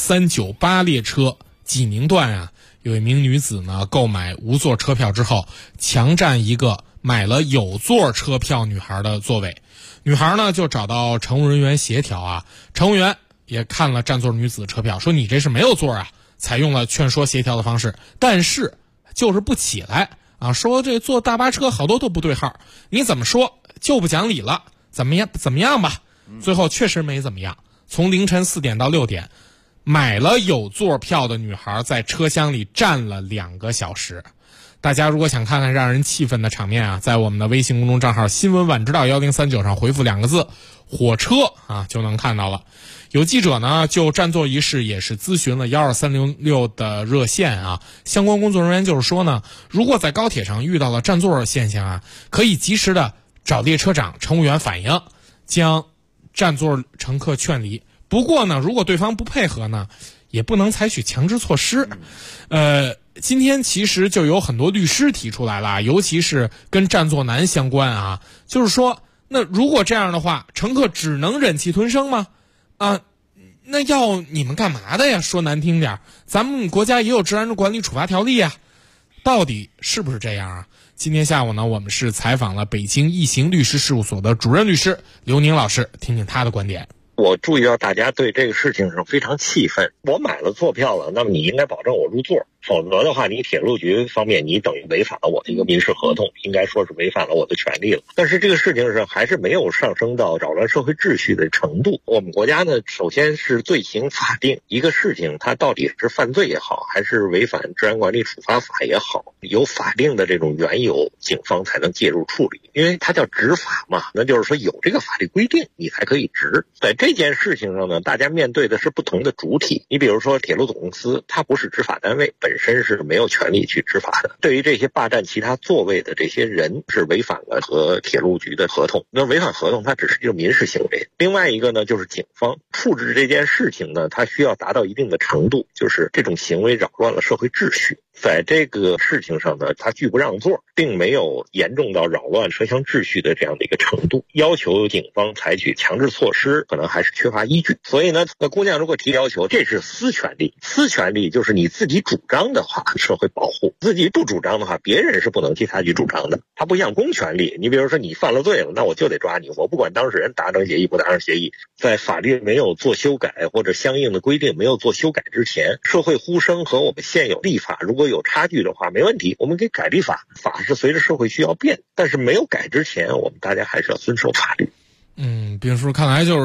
T398 列车济宁段啊，有一名女子呢购买无座车票之后，强占一个买了有座车票女孩的座位，女孩呢就找到乘务人员协调啊，乘务员也看了占座女子的车票，说你这是没有座啊，采用了劝说协调的方式，但是就是不起来啊，说这坐大巴车好多都不对号，你怎么说就不讲理了，怎么样吧，最后确实没怎么样。从凌晨4点到6点，买了有座票的女孩在车厢里站了2个小时。大家如果想看看让人气愤的场面啊，在我们的微信公众账号新闻晚知道1039上回复2个字火车啊，就能看到了。有记者呢就占座一事也是咨询了12306的热线啊，相关工作人员就是说呢，如果在高铁上遇到了占座现象啊，可以及时的找列车长乘务员反映，将占座乘客劝离。不过呢，如果对方不配合呢，也不能采取强制措施。今天其实就有很多律师提出来了，尤其是跟占座男相关啊，就是说，那如果这样的话，乘客只能忍气吞声吗？啊，那要你们干嘛的呀？说难听点，咱们国家也有治安管理处罚条例啊，到底是不是这样啊？今天下午呢，我们是采访了北京易行律师事务所的主任律师刘宁老师，听听他的观点。 我注意到大家对这个事情上非常气愤。我买了座票了，那么你应该保证我入座，否则的话，你铁路局方面你等于违反了我的一个民事合同，应该说是违反了我的权利了。但是这个事情上还是没有上升到扰乱社会秩序的程度。我们国家呢，首先是罪刑法定，一个事情它到底是犯罪也好，还是违反治安管理处罚法也好，有法定的这种缘由，警方才能介入处理，因为它叫执法嘛，那就是说有这个法律规定你才可以执。在这件事情上呢，大家面对的是不同的主体。你比如说铁路总公司，它不是执法单位，本身是没有权利去执法的。对于这些霸占其他座位的这些人，是违反了和铁路局的合同。那违反合同，它只是一个民事行为。另外一个呢，就是警方处置这件事情呢，它需要达到一定的程度，就是这种行为扰乱了社会秩序。在这个事情上呢，他拒不让座，并没有严重到扰乱车厢秩序的这样的一个程度，要求警方采取强制措施可能还是缺乏依据。所以呢，那姑娘如果提要求，这是私权利，私权利就是你自己主张的话，社会保护；自己不主张的话，别人是不能替他去主张的。它不像公权利，你比如说你犯了罪了，那我就得抓你，我不管当事人达成协议不达成协议。在法律没有做修改或者相应的规定没有做修改之前，社会呼声和我们现有立法如果有差距的话，没问题，我们给改立法，法是随着社会需要变，但是没有改之前，我们大家还是要遵守法律。 斌叔看来就是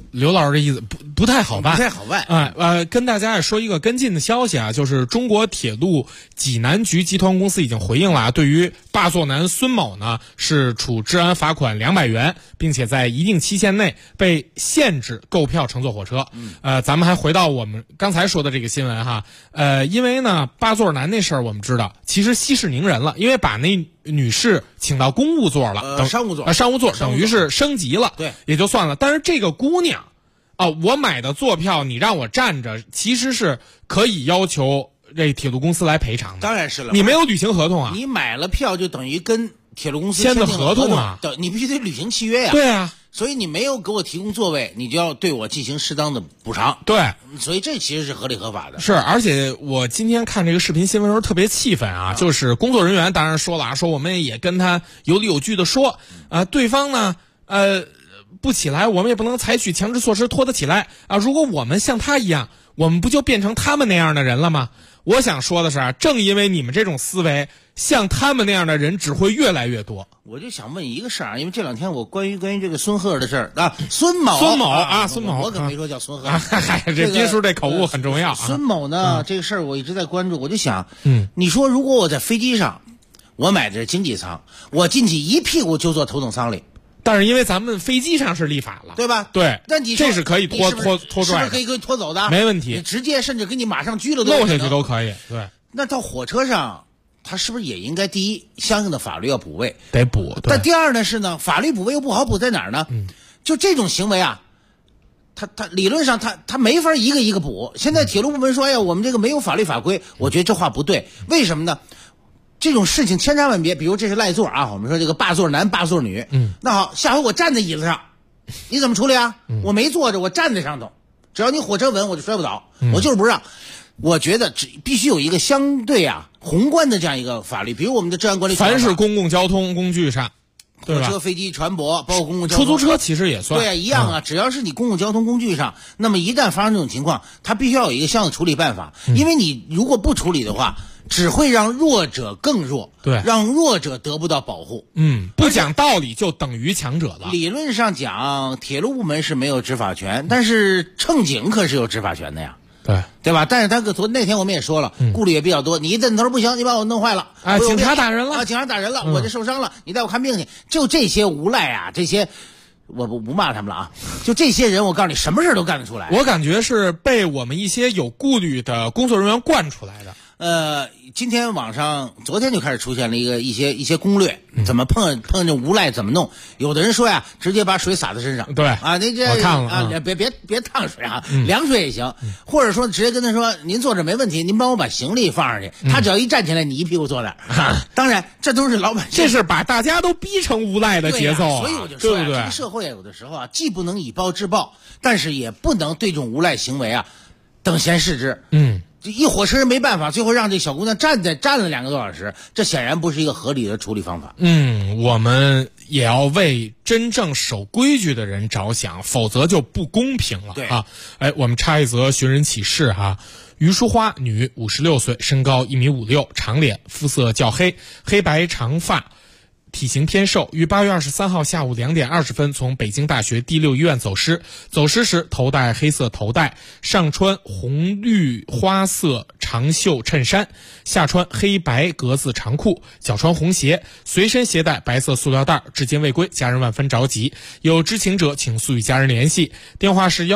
刘老师这意思不太好办， 不太好办跟大家也说一个跟进的消息啊，就是中国铁路济南局集团公司已经回应了啊，对于霸座男孙某呢是处治安罚款200元，并且在一定期限内被限制购票乘坐火车。咱们还回到我们刚才说的这个新闻哈，因为呢霸座男那事儿我们知道，其实息事宁人了，因为把那女士请到公务座了， 商务座等于是升级了， 对， 也就算了。但是这个姑娘我买的坐票你让我站着，其实是可以要求这铁路公司来赔偿的。 当然是了， 你没有履行合同啊， 你买了票就等于跟铁路公司签的合同啊， 你必须得履行契约呀。 对啊， 所以你没有给我提供座位，你就要对我进行适当的补偿。 对， 所以这其实是合理合法的。 是，而且我今天看这个视频新闻的时候特别气愤啊，就是工作人员当然说了啊，说我们也跟他有理有据的说，对方呢不起来，我们也不能采取强制措施拖得起来啊。如果我们像他一样，我们不就变成他们那样的人了吗？我想说的是，正因为你们这种思维，像他们那样的人只会越来越多。 我就想问一个事儿，因为这两天我关于这个孙鹤的事儿啊，孙某，我可没说叫孙鹤。 这斌叔这口误很重要。 孙某呢，这个事儿我一直在关注，我就想，你说如果我在飞机上，我买的是经济舱，我进去一屁股就坐头等舱里。 但是因为咱们飞机上是立法了， 对吧？ 对， 那你这是可以拖拽的， 是不是可以拖走的？ 没问题， 你直接甚至给你马上拘了漏下去都可以。对， 那到火车上，他是不是也应该第一，相应的法律要补位？ 得补。 但第二呢是呢，法律补位又不好补在哪儿呢？就这种行为啊，他理论上他没法一个一个补。现在铁路部门说，哎呀，我们这个没有法律法规，我觉得这话不对。为什么呢？这种事情千差万别，比如这是赖座啊，我们说这个霸座男霸座女，那好，下回我站在椅子上，你怎么处理啊？我没坐着，我站在上头，只要你火车稳，我就摔不倒，我就是不让。我觉得必须有一个相对宏观的这样一个法律，比如我们的治安管理法， 凡是公共交通工具上， 火车、飞机、船舶，包括公共交通， 出租车其实也算， 对啊，一样啊。只要是你公共交通工具上，那么一旦发生这种情况，它必须要有一个相应的处理办法，因为你如果不处理的话，只会让弱者更弱， 对， 让弱者得不到保护。 不讲道理就等于强者了。 理论上讲，铁路部门是没有执法权，但是乘警可是有执法权的呀。对吧？但是他那天我们也说了，顾虑也比较多。你一蹬头不行，你把我弄坏了啊！警察打人了啊！警察打人了，我这受伤了，你带我看病去。就这些无赖啊，这些我不骂他们了啊！就这些人，我告诉你，什么事都干得出来。 我感觉是被我们一些有顾虑的工作人员惯出来的。 今天网上昨天就开始出现了一些攻略，怎么碰这无赖怎么弄？有的人说呀，直接把水洒在身上， 对啊，那这我看了啊，别烫水啊，凉水也行，或者说直接跟他说，您坐着没问题，您帮我把行李放上去，他只要一站起来，你一屁股坐那儿。当然，这都是老百姓， 这是把大家都逼成无赖的节奏所以我就说对不对？ 这个社会有的时候既不能以暴制暴，但是也不能对这种无赖行为等闲视之。一火车人没办法，最后让这小姑娘站了2个多小时，这显然不是一个合理的处理方法。 我们也要为真正守规矩的人着想，否则就不公平了啊！我们插一则寻人启事哈。于淑花，女，56岁，身高1.56米，长脸，肤色较黑，黑白长发。体型偏瘦，于8月23号下午2点20分从北京大学第6医院走失。走失时头戴黑色头带，上穿红绿花色长袖衬衫，下穿黑白格子长裤，脚穿红鞋，随身携带白色塑料袋，至今未归，家人万分着急。有知情者请速与家人联系，电话是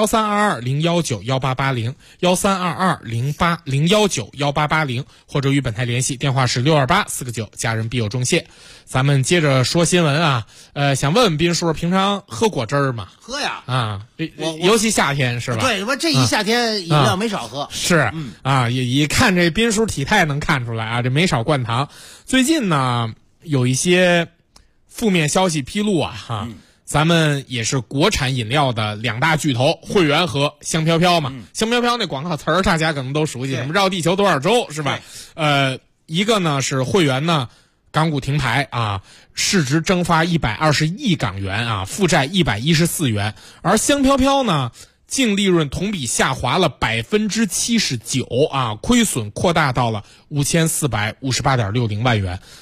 132201918801 132201918801，或者与本台联系，电话是62849，家人必有重谢。咱们接着说新闻啊，想问问斌叔，平常喝果汁吗？ 喝呀， 尤其夏天是吧？ 对，我这一夏天饮料没少喝。 是也一看这斌叔体态能看出来啊，这没少灌糖。最近呢，有一些负面消息披露咱们也是国产饮料的2大巨头，汇源和香飘飘嘛。香飘飘那广告词儿大家可能都熟悉，什么绕地球多少周是吧？一个呢是汇源呢。港股停牌市值蒸发120亿港元负债114元，而香飘飘呢，净利润同比下滑了79%亏损扩大到了5458.60万元。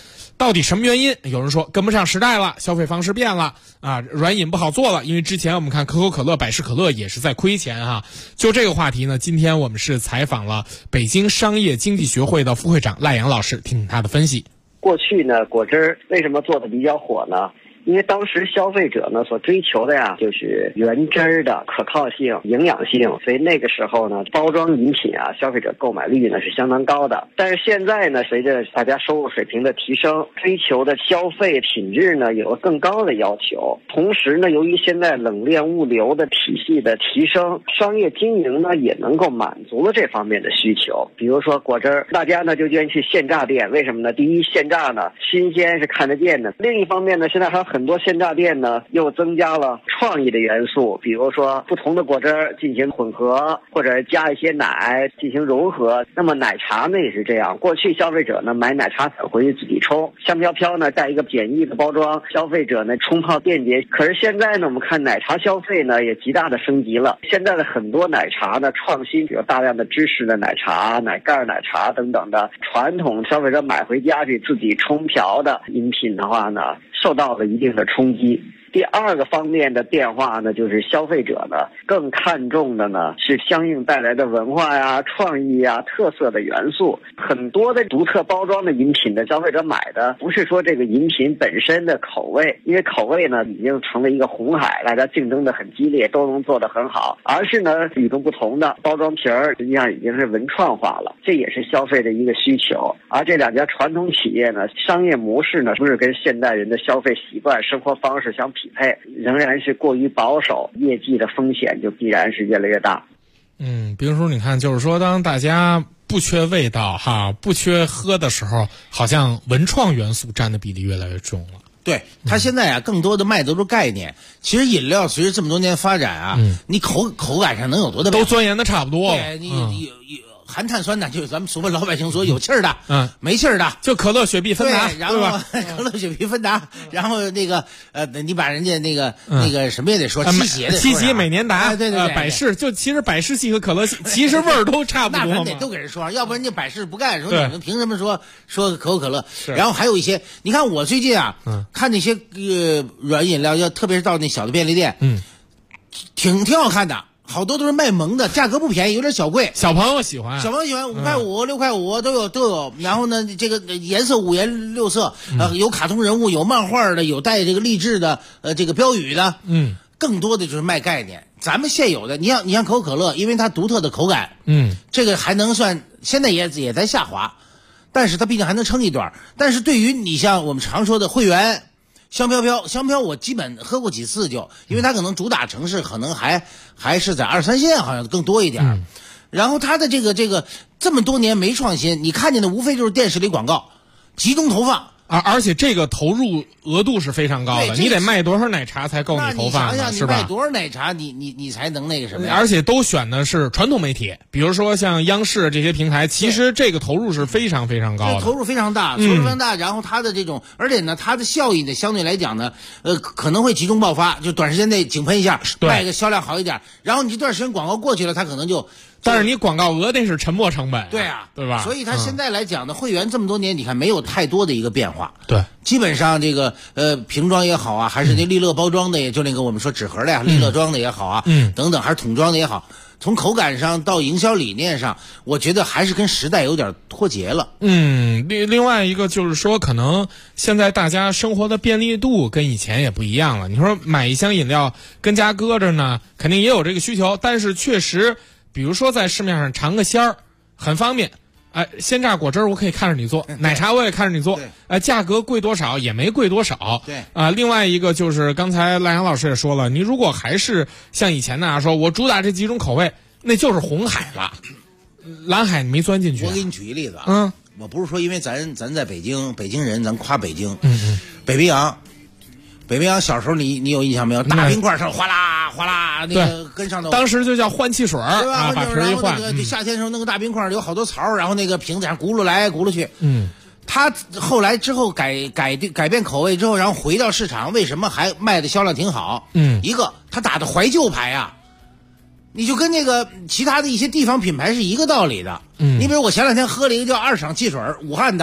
到底什么原因？有人说跟不上时代了，消费方式变了啊，软饮不好做了。因为之前我们看可口可乐、百事可乐也是在亏钱啊。就这个话题呢，今天我们是采访了北京商业经济学会的副会长赖阳老师，听他的分析。 过去呢，果汁为什么做的比较火呢？因为当时消费者呢所追求的呀，就是原汁的可靠性、营养性，所以那个时候呢，包装饮品啊，消费者购买率呢是相当高的。但是现在呢，随着大家收入水平的提升，追求的消费品质呢有了更高的要求。同时呢，由于现在冷链物流的体系的提升，商业经营呢也能够满足了这方面的需求。比如说果汁，大家呢就愿意去现榨店，为什么呢？第一，现榨呢新鲜是看得见的；另一方面呢，现在还有很多现榨店呢又增加了创意的元素，比如说不同的果汁进行混合，或者加一些奶进行融合。那么奶茶呢也是这样，过去消费者呢买奶茶粉回去自己冲，香飘飘呢带一个简易的包装，消费者呢冲泡便捷。可是现在呢，我们看奶茶消费呢也极大的升级了。现在的很多奶茶呢创新，有大量的芝士的奶茶、奶盖奶茶等等的。传统消费者买回家去自己冲调的饮品的话呢，受到了一定的冲击。第二个方面的变化呢，就是消费者呢更看重的呢是相应带来的文化呀、创意呀、特色的元素。很多的独特包装的饮品的消费者买的不是说这个饮品本身的口味，因为口味呢已经成了一个红海，大家竞争的很激烈，都能做得很好，而是呢与众不同的包装皮儿实际上已经是文创化了，这也是消费的一个需求。而这两家传统企业呢，商业模式呢不是跟现代人的消费习惯、生活方式相匹配，仍然是过于保守，业绩的风险就必然是越来越大。 比如你看，就是说当大家不缺味道哈，不缺喝的时候，好像文创元素占的比例越来越重了。 对，它现在啊，更多的卖的都是概念。其实饮料随着这么多年发展啊，你口感上能有多大变化？ 都钻研的差不多了。 对，你含碳酸的，就是咱们所谓老百姓说有气儿的，没气儿的， 就可乐、雪碧、芬达， 然后可乐、雪碧、芬达，然后那个你把人家那个什么也得说， 七喜、美年达， 对， 百事，就其实百事系和可乐系其实味儿都差不多嘛， 那得都给人说上，要不然人家百事不干，说你们凭什么说可口可乐？然后还有一些，你看我最近啊，看那些软饮料，特别是到那小的便利店，挺好看的。好多都是卖萌的，价格不便宜，有点小贵。 小朋友喜欢 ，5块5、6块5都有。然后呢，这个颜色五颜六色，有卡通人物，有漫画的，有带这个励志的，这个标语的。更多的就是卖概念。咱们现有的，你像可口可乐，因为它独特的口感，这个还能算，现在也在下滑，但是它毕竟还能撑一段。但是对于你像我们常说的会员。香飘我基本喝过几次就，因为它可能主打城市可能还是在2、3线好像更多一点。然后它的这个这么多年没创新，你看见的无非就是电视里广告，集中投放。 而且这个投入额度是非常高的，你得卖多少奶茶才够你投放呢？是吧？ 你卖多少奶茶，你才能那个什么呀？ 而且都选的是传统媒体，比如说像央视这些平台，其实这个投入是非常非常高的， 投入非常大，然后它的这种，而且呢，它的效益呢，相对来讲呢，可能会集中爆发，就短时间内井喷一下，卖个销量好一点，然后你这段时间广告过去了，它可能就。 但是你广告额那是沉没成本， 对啊， 对吧？ 所以它现在来讲呢，会员这么多年，你看没有太多的一个变化， 对， 基本上这个瓶装也好啊，还是那利乐包装的，也就那个我们说纸盒的呀，利乐装的也好啊，等等，还是桶装的也好，从口感上到营销理念上，我觉得还是跟时代有点脱节了。 另外一个就是说，可能现在大家生活的便利度跟以前也不一样了。你说买一箱饮料跟家搁着呢，肯定也有这个需求，但是确实。比如说在市面上尝个鲜儿，很方便。鲜榨果汁我可以看着你做，奶茶我也看着你做。价格贵多少也没贵多少。 对另外一个就是刚才赖阳老师也说了，你如果还是像以前那样说，我主打这几种口味，那就是红海了，蓝海没钻进去。 我给你举一例子啊，我不是说因为咱在北京人，咱夸北京，北冰洋小时候你有印象没有？大冰块上哗啦哗啦，那个跟上头， 当时就叫换汽水， 对吧？ 把瓶一换。 夏天时候弄个大冰块，有好多槽，然后那个瓶子上轱辘来轱辘去。他后来之后改变口味之后，然后回到市场，为什么还卖的销量挺好？一个他打的怀旧牌啊，你就跟那个其他的一些地方品牌是一个道理的。你比如我前两天喝了一个叫2厂汽水，武汉的。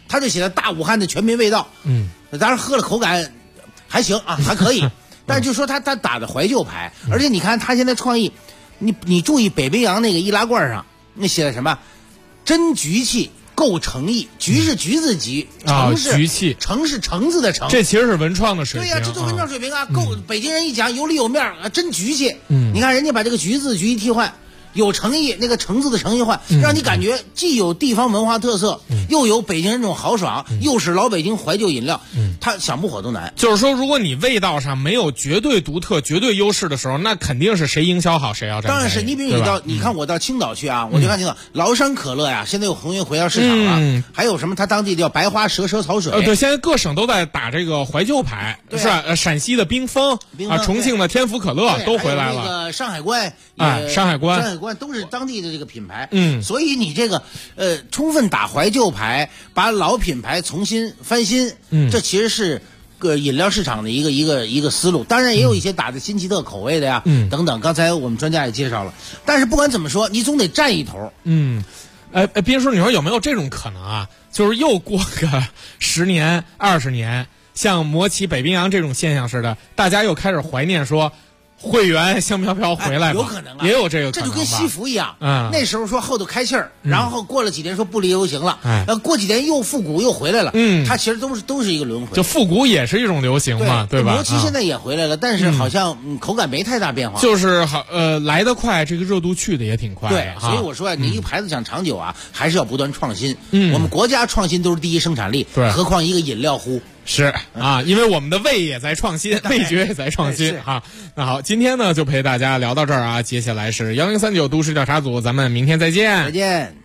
他就写了大武汉的全民味道。当然喝了口感还行啊，还可以。但是就说他打的怀旧牌，而且你看他现在创意，你注意北冰洋那个易拉罐上那写的什么？真局气够诚意，局是橘子橘，橙是局气， 橙是橙子的橙。 这其实是文创的水平。 对呀，这都文创水平啊！够北京人一讲有里有面啊，真局气。你看人家把这个橘子局一替换。有诚意，那个橙子的诚意换，让你感觉既有地方文化特色，又有北京人那种豪爽，又是老北京怀旧饮料，他想不火都难。 就是说，如果你味道上没有绝对独特、绝对优势的时候，那肯定是谁营销好谁要占。 当然是你比如你看我到青岛去啊，我就看青岛崂山可乐呀，现在又重新回到市场了。还有什么？它当地叫白花蛇舌草水。 对，现在各省都在打这个怀旧牌，是吧？陕西的冰峰啊，重庆的天府可乐都回来了。 那个上海关上海关都是当地的这个品牌。所以你这个充分打怀旧牌，把老品牌重新翻新，这其实是个饮料市场的一个思路。当然也有一些打的新奇特口味的呀，等等。刚才我们专家也介绍了。但是不管怎么说，你总得占一头。 斌叔，你说有没有这种可能啊？就是又过个10年、20年，像摩奇、北冰洋这种现象似的，大家又开始怀念说。会员香飘飘回来吧， 有可能啊， 也有这个可能吧。 这就跟西服一样，那时候说后头开气儿，然后过了几年说不离流行了，过几年又复古又回来了，它其实都是一个轮回。 就复古也是一种流行嘛，对吧？ 摩奇现在也回来了，但是好像口感没太大变化。 就是来得快，这个热度去的也挺快的。 对，所以我说你一个牌子想长久啊，还是要不断创新。我们国家创新都是第一生产力，何况一个饮料壶。 是啊，因为我们的味也在创新，味觉也在创新啊。那好，今天呢就陪大家聊到这儿啊，接下来是1039都市调查组，咱们明天再见。 再见。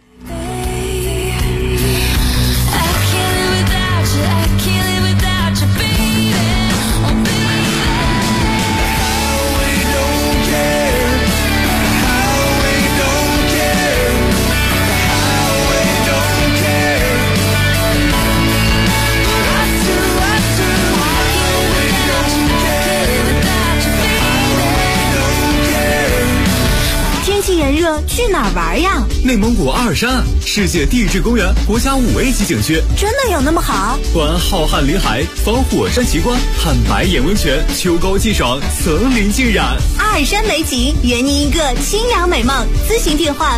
炎热去哪儿玩呀？ 内蒙古阿尔山，世界地质公园，国家5A级景区， 真的有那么好？ 观浩瀚林海，访火山奇观，看白眼温泉，秋高气爽，层林尽染。 阿尔山美景，圆你一个清凉美梦。咨询电话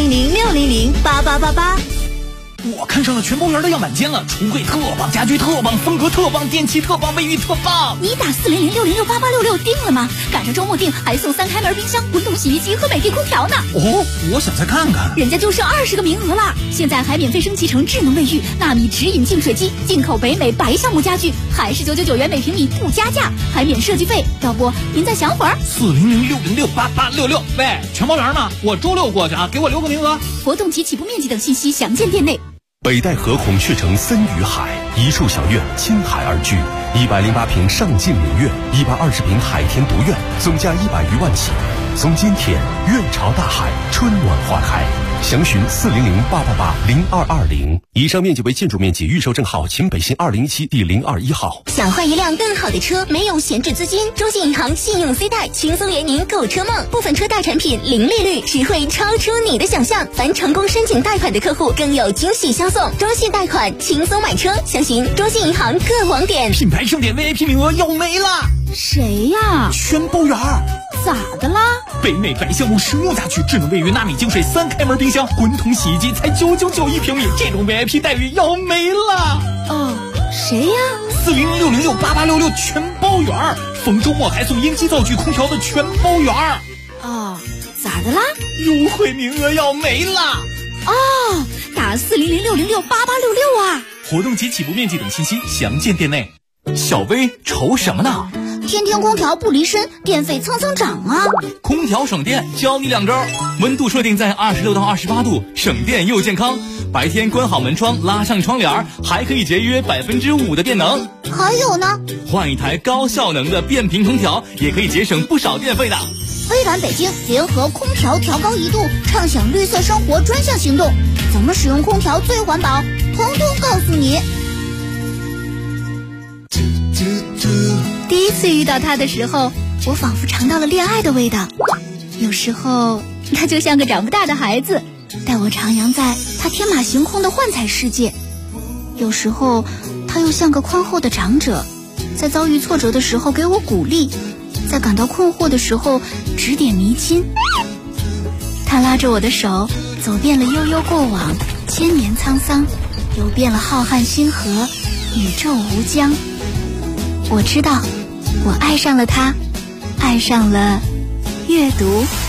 400-600-8888。 我看上了全包园的样板间了，橱柜特棒，家具特棒，风格特棒，电器特棒，卫浴特棒。 你打400-600-8866定了吗？赶上周末定还送3开门冰箱、滚筒洗衣机和美的空调呢。 哦，我想再看看。 人家就剩20个名额了，现在还免费升级成智能卫浴、纳米直饮净水机，进口北美白橡木家具，还是999元每平米不加价，还免设计费。要不您再想会儿 ？400-600-8866。喂，全包园吗？我周6过去啊，给我留个名额。 活动及起步面积等信息详见店内。 北戴河孔雀城森与海，一处小院亲海而居，108平上进名苑，120平海天独院，总价100余万起。从今天，院朝大海，春暖花开。详询400-888-0220。以上面积为建筑面积，预售证号秦北新201第021号。 想换一辆更好的车，没有闲置资金，中信银行信用 C 贷轻松圆您购车梦，部分车贷产品零利率，实惠超出你的想象。凡成功申请贷款的客户更有惊喜相送，中信贷款轻松买车，详询中信银行各网点。 品牌盛典 VIP 名额要没了。 谁呀？ 全包园。 咋的啦？ 北美白橡木实用家具，智能卫浴，纳米净水，3开门冰箱，滚筒洗衣机才999一平米，这种 VIP 待遇要没了。 哦，谁呀 ？400-600-8866全包园，逢周末还送英基灶具空调的全包园。 哦，咋的啦？ 优惠名额要没了。 哦，打400-600-8866啊！ 活动及起步面积等信息详见店内。小薇愁什么呢？ 天天空调不离身，电费蹭蹭涨啊！ 空调省电，教你2招：温度设定在26到28度，省电又健康；白天关好门窗，拉上窗帘，还可以节约5%的电能。 还有呢， 换一台高效能的变频空调，也可以节省不少电费的。 微软北京联合空调调高1度，畅享绿色生活专项行动，怎么使用空调最环保，通通告诉你。 第一次遇到他的时候，我仿佛尝到了恋爱的味道。有时候他就像个长不大的孩子，带我徜徉在他天马行空的幻彩世界。 有时候他又像个宽厚的长者，在遭遇挫折的时候给我鼓励，在感到困惑的时候指点迷津。他拉着我的手，走遍了悠悠过往，千年沧桑，游遍了浩瀚星河，宇宙无疆。我知道，我爱上了他，爱上了阅读。